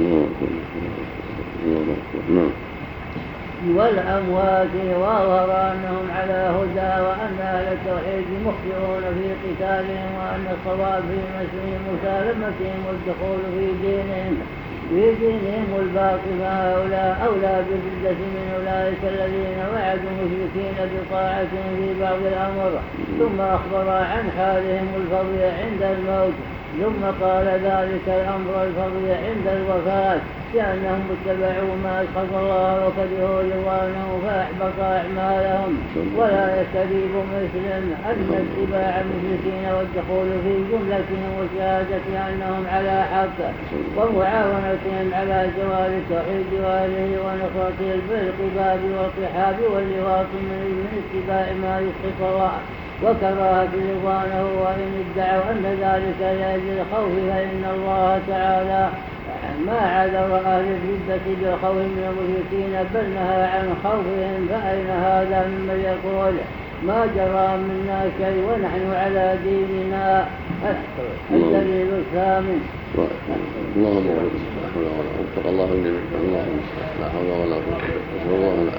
والأموات وأظهر أنهم على هدى وأن أهل التوحيد مخطئون في قتالهم وأن الصواب في نشرهم مسالمتهم والدخول في دينهم في دينهم الباطل. هؤلاء أولى بالردة من أولئك الذين وعدوا المشركين بطاعتهم في بعض الأمر ثم أخبر عن حالهم الفضل عند الموت ثم قال ذلك الأمر الفضل عند الوفاة لأنهم اتبعوا ما أسخط الله وكرهوا رضوانه فأحبط أعمالهم. ولا يستجيب مسلم أن اتباع المشركين والدخول في جملتهم وشهادة أنهم على حق ومعاونتهم على زوال التوحيد وأهله ونصرته بالقباب والصحاب واللواط من اتباع ما يسخط الله وكراهة رضوانه. وإن ادعوا أن ذلك لأجل الخوف فإن الله تعالى ما عذر أهل الردة بالخوف من المشركين بل نهى عن خوفهم. فأين هذا ممن يقول ما جرى منا شيء ونحن على ديننا؟ الدليل الثامن اللهم وفق الله الجميع اللهم لا حول ولا قوة إلا بالله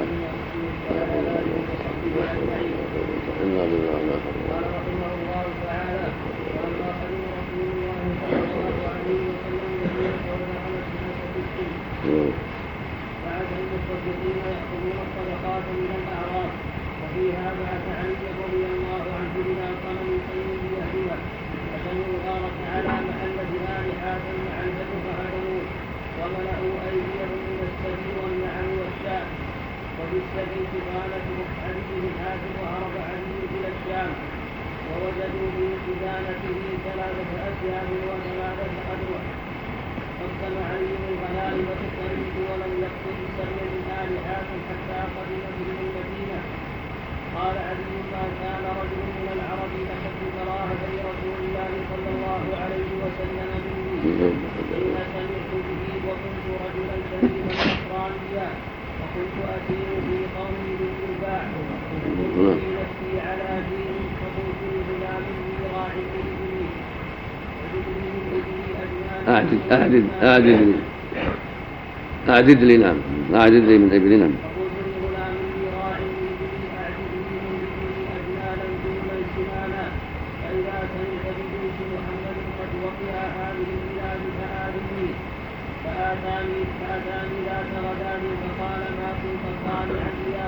إنا لله وإنا إليه راجعون. قال رحمه الله تعالى ولما قدم رسول الله صلى الله عليه وسلم يقول على السنة بالسن بعد المتصدقين يأخذون الصدقات من الأعراف وفيها بعث علي رضي الله عنه إلى صنم سيد يهدها فسموا غارت على محلة آل حاتم مع البدر فهدموه وملأوا أيديهم من السبي والنعم والشاة. وبالسبي قالت علي بن حاتم وهرب علي إلى الشام ووجدوا في خزانته ثلاثة أسياب وثلاثة أدوى قسم علي الغنائم بالطريق ولم يقتل السبي من آل حاتم حتى قدم به المدينة. قال علي ما كان رجل من العرب أشد كراهة لرسول الله صلى الله عليه وسلم مني حين سمعت به وكنت رجلا كريما نصرانيا وكنت أسير في قومي بالجباع وكنت في نفسي على دين فقلت لغلام لي راعي لابني وجبريل لابني أجنان أعدد أعدد أعدد أعدد لي نعم أعدد لي من ابن نعم فقلت لغلام لي راعي لابني أعدد لي من ابني أجنانا دوما سنانا فإذا سمعت بجيش محمد قد وقع هذه البلاد فآذني. فآتاني فآتاني ذات غداة فقال ما كنت صانعا يا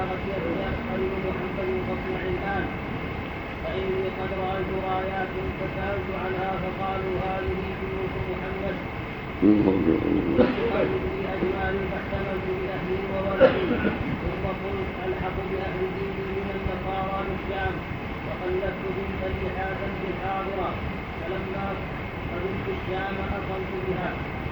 وقد رأيت رايات فسألت عنها فقالوا هذه بيوت محمد وقالوا في أجمال فاحتملت بأهلي وولدي ثم قلت ألحق بأهل ديني من النصارى بالشام وخلفت بنت لي حاتا بالحاضرة فلما قدمت الشام أقمت بها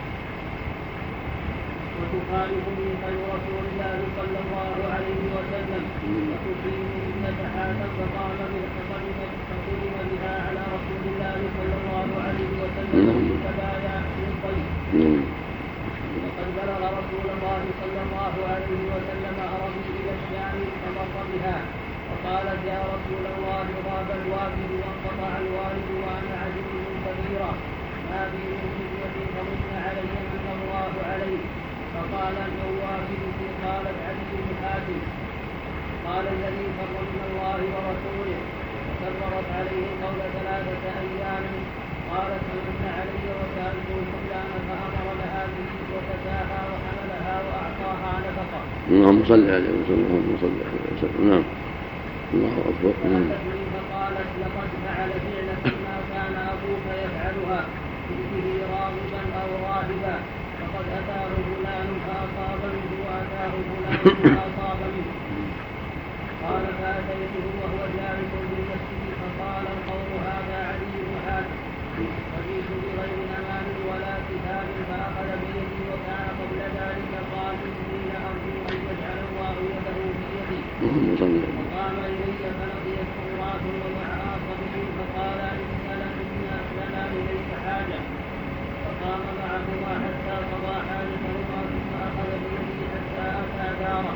وتخالفني خير رسول الله صلى الله عليه وسلم وتقيم ابنة حاتم فقام فقدم بها على رسول الله صلى الله عليه وسلم تبايع في الطيب وقد بلغ رسول الله صلى الله عليه وسلم أرضي إلى الشام فمر بها وقالت يا رسول الله غاب الوالد وانقطع الوالد وأنا عجوز كبيرة ما بي من فتنة فمن علي من الله عليه فقال الوافدك قالت علي بن حاتم قال الذي فر من الله ورسوله وكررت عليه القول ثلاثة أيام قالت فمن علي وسألته سفيان فأمر لها به وكساها وحملها وأعطاها نفقة. اللهم صل عليه وسلم. اللهم صل عليه وسلم. نعم. الله أكبر. فقالت لقد فعل فعلة ما كان أبوك يفعلها به راغبا أو راهبا فقد أتاه فلان فأصاب منه وأتاه فلان فأصاب منه. قال فأتيته وهو جالس بالمسجد فقال القوم هذا علي بن حاتم فجئت بغير أمان ولا كتاب فأخذ بيدي وكان قبل ذلك قال إني لأرجو أن يجعل الله يده بيدي فقام إلي فلقيت امرأة ومعها صبي فقال إن لنا إليك حاجة فقام معهما حتى قضى حاجتهما ثم أخذ بيدي حتى أتى داره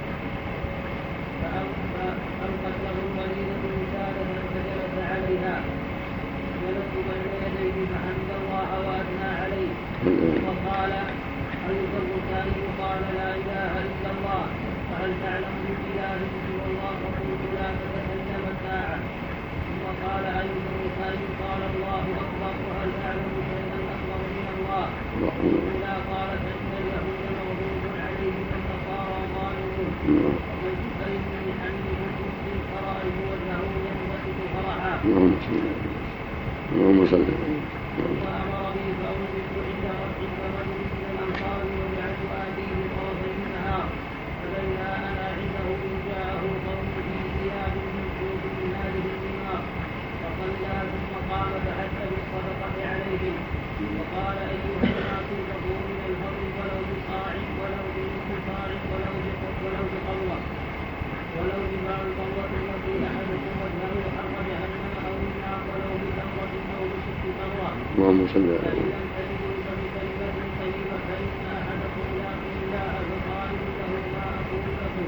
فألقت له الوليدة وسادة فجلس عليها جلست بين يديه فحمد الله وأثنى عليه وقال أيضا أن قال لا إله إلا الله فهل تعلم بالإله سوى الله فقلت لا تتكلم الساعة ثم قال أيضا أن قال الله أكبر وهل تعلم شيئا أكبر من الله قلت لا قال فإن اليهود مغضوب عليهم والنصارى ظالمون فقلت فإني حميد مسلم فرأيت وجهه ينبسط فرحا اللهم صل. ثم أمر بي فأوجدت عند رجل من الأنصار وجعلت آتيه طرفي النهار فبينا أنا عنده إن جاءه قوم في ثياب منسوب من هذه النار فصلى ثم قام فحث بالصدقة عليهم وقال أيها الناس اتقوا من الفضل ولو بصاع ولو بنصف صاع ولو ولو بقوة ولو بباع القوة التي أحدكم وجهه حر جهنم أو النار ولو بتمرة أو بست تمرة. اللهم صل على فإن لم تجدوا فبكلمة طيبة فإن أحدكم يأتي الله فقال له ما أقول لكم.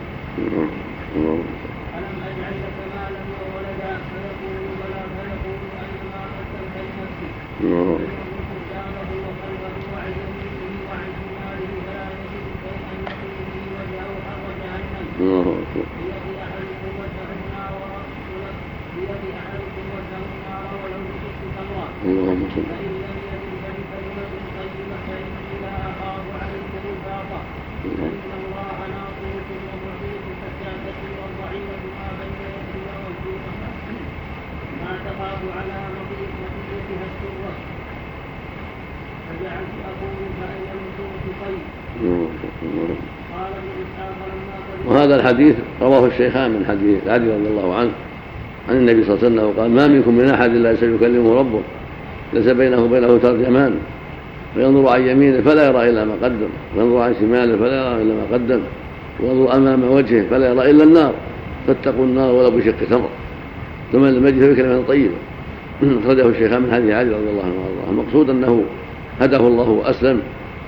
ألم أجعل لك مالا وولدا فيقول بلى فيقول أيما قدمت لنفسك. فينظر قدامه وقلبه وعن يمينه وعن شماله فلا يجد شيئا يقي به وجهه حر جهنم. بيد أحدكم وجهه النار بيد أحدكم وجهه النار ولو بست تمرة. فإن لم يجد فبكلمة طيبة فإني لا أخاف عليكم الفاقة. فإن الله ناصركم ومعطيكم حتى تسير الضعيفة ما بين يديها والجوفة ما تخاف على مطيتها السرة. فجعلت أقول فإن النصوص طيب. قال ابن إسحاق لما وهذا الحديث رواه الشيخان من حديث علي رضي الله عنه عن النبي صلى الله عليه وسلم قال ما منكم من أحد إلا سيكلمه ربه ليس بينه وبينه ترجمان وينظر عن يمينه فلا يرى إلا ما قدم وينظر عن شماله فلا يرى إلا ما قدم وينظر أمام وجهه فلا يرى إلا النار فاتقوا النار ولو بشق تمر ثم لم يجد بكلمة طيبة. أخرجه الشيخان من حديث علي رضي الله عنه وارضاه. المقصود أنه هداه الله وأسلم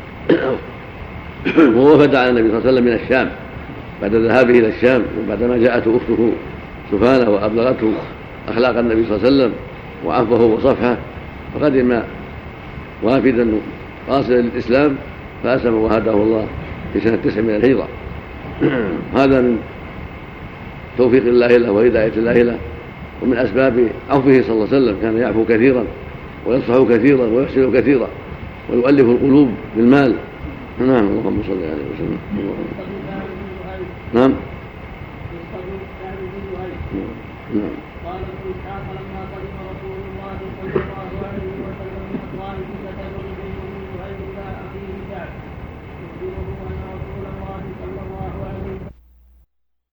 ووفد على النبي صلى الله عليه وسلم من الشام بعد ذهابه إلى الشام وبعدما جاءته أخته سفانة وأبلغته أخلاق النبي صلى الله عليه وسلم وعفوه وصفحه فقدم وافدا قاصدا للإسلام فأسلم وهداه الله في سنة تسع من الهجرة. هذا من توفيق الله له وهداية الله له ومن أسباب عفوه صلى الله عليه وسلم كان يعفو كثيرا ويصفح كثيرا ويحسن كثيرا ويؤلف القلوب بالمال. نعم. اللهم صل عليه وسلم. نعم. قال ابن اسحاق لما قدم رسول الله صلى الله عليه وسلم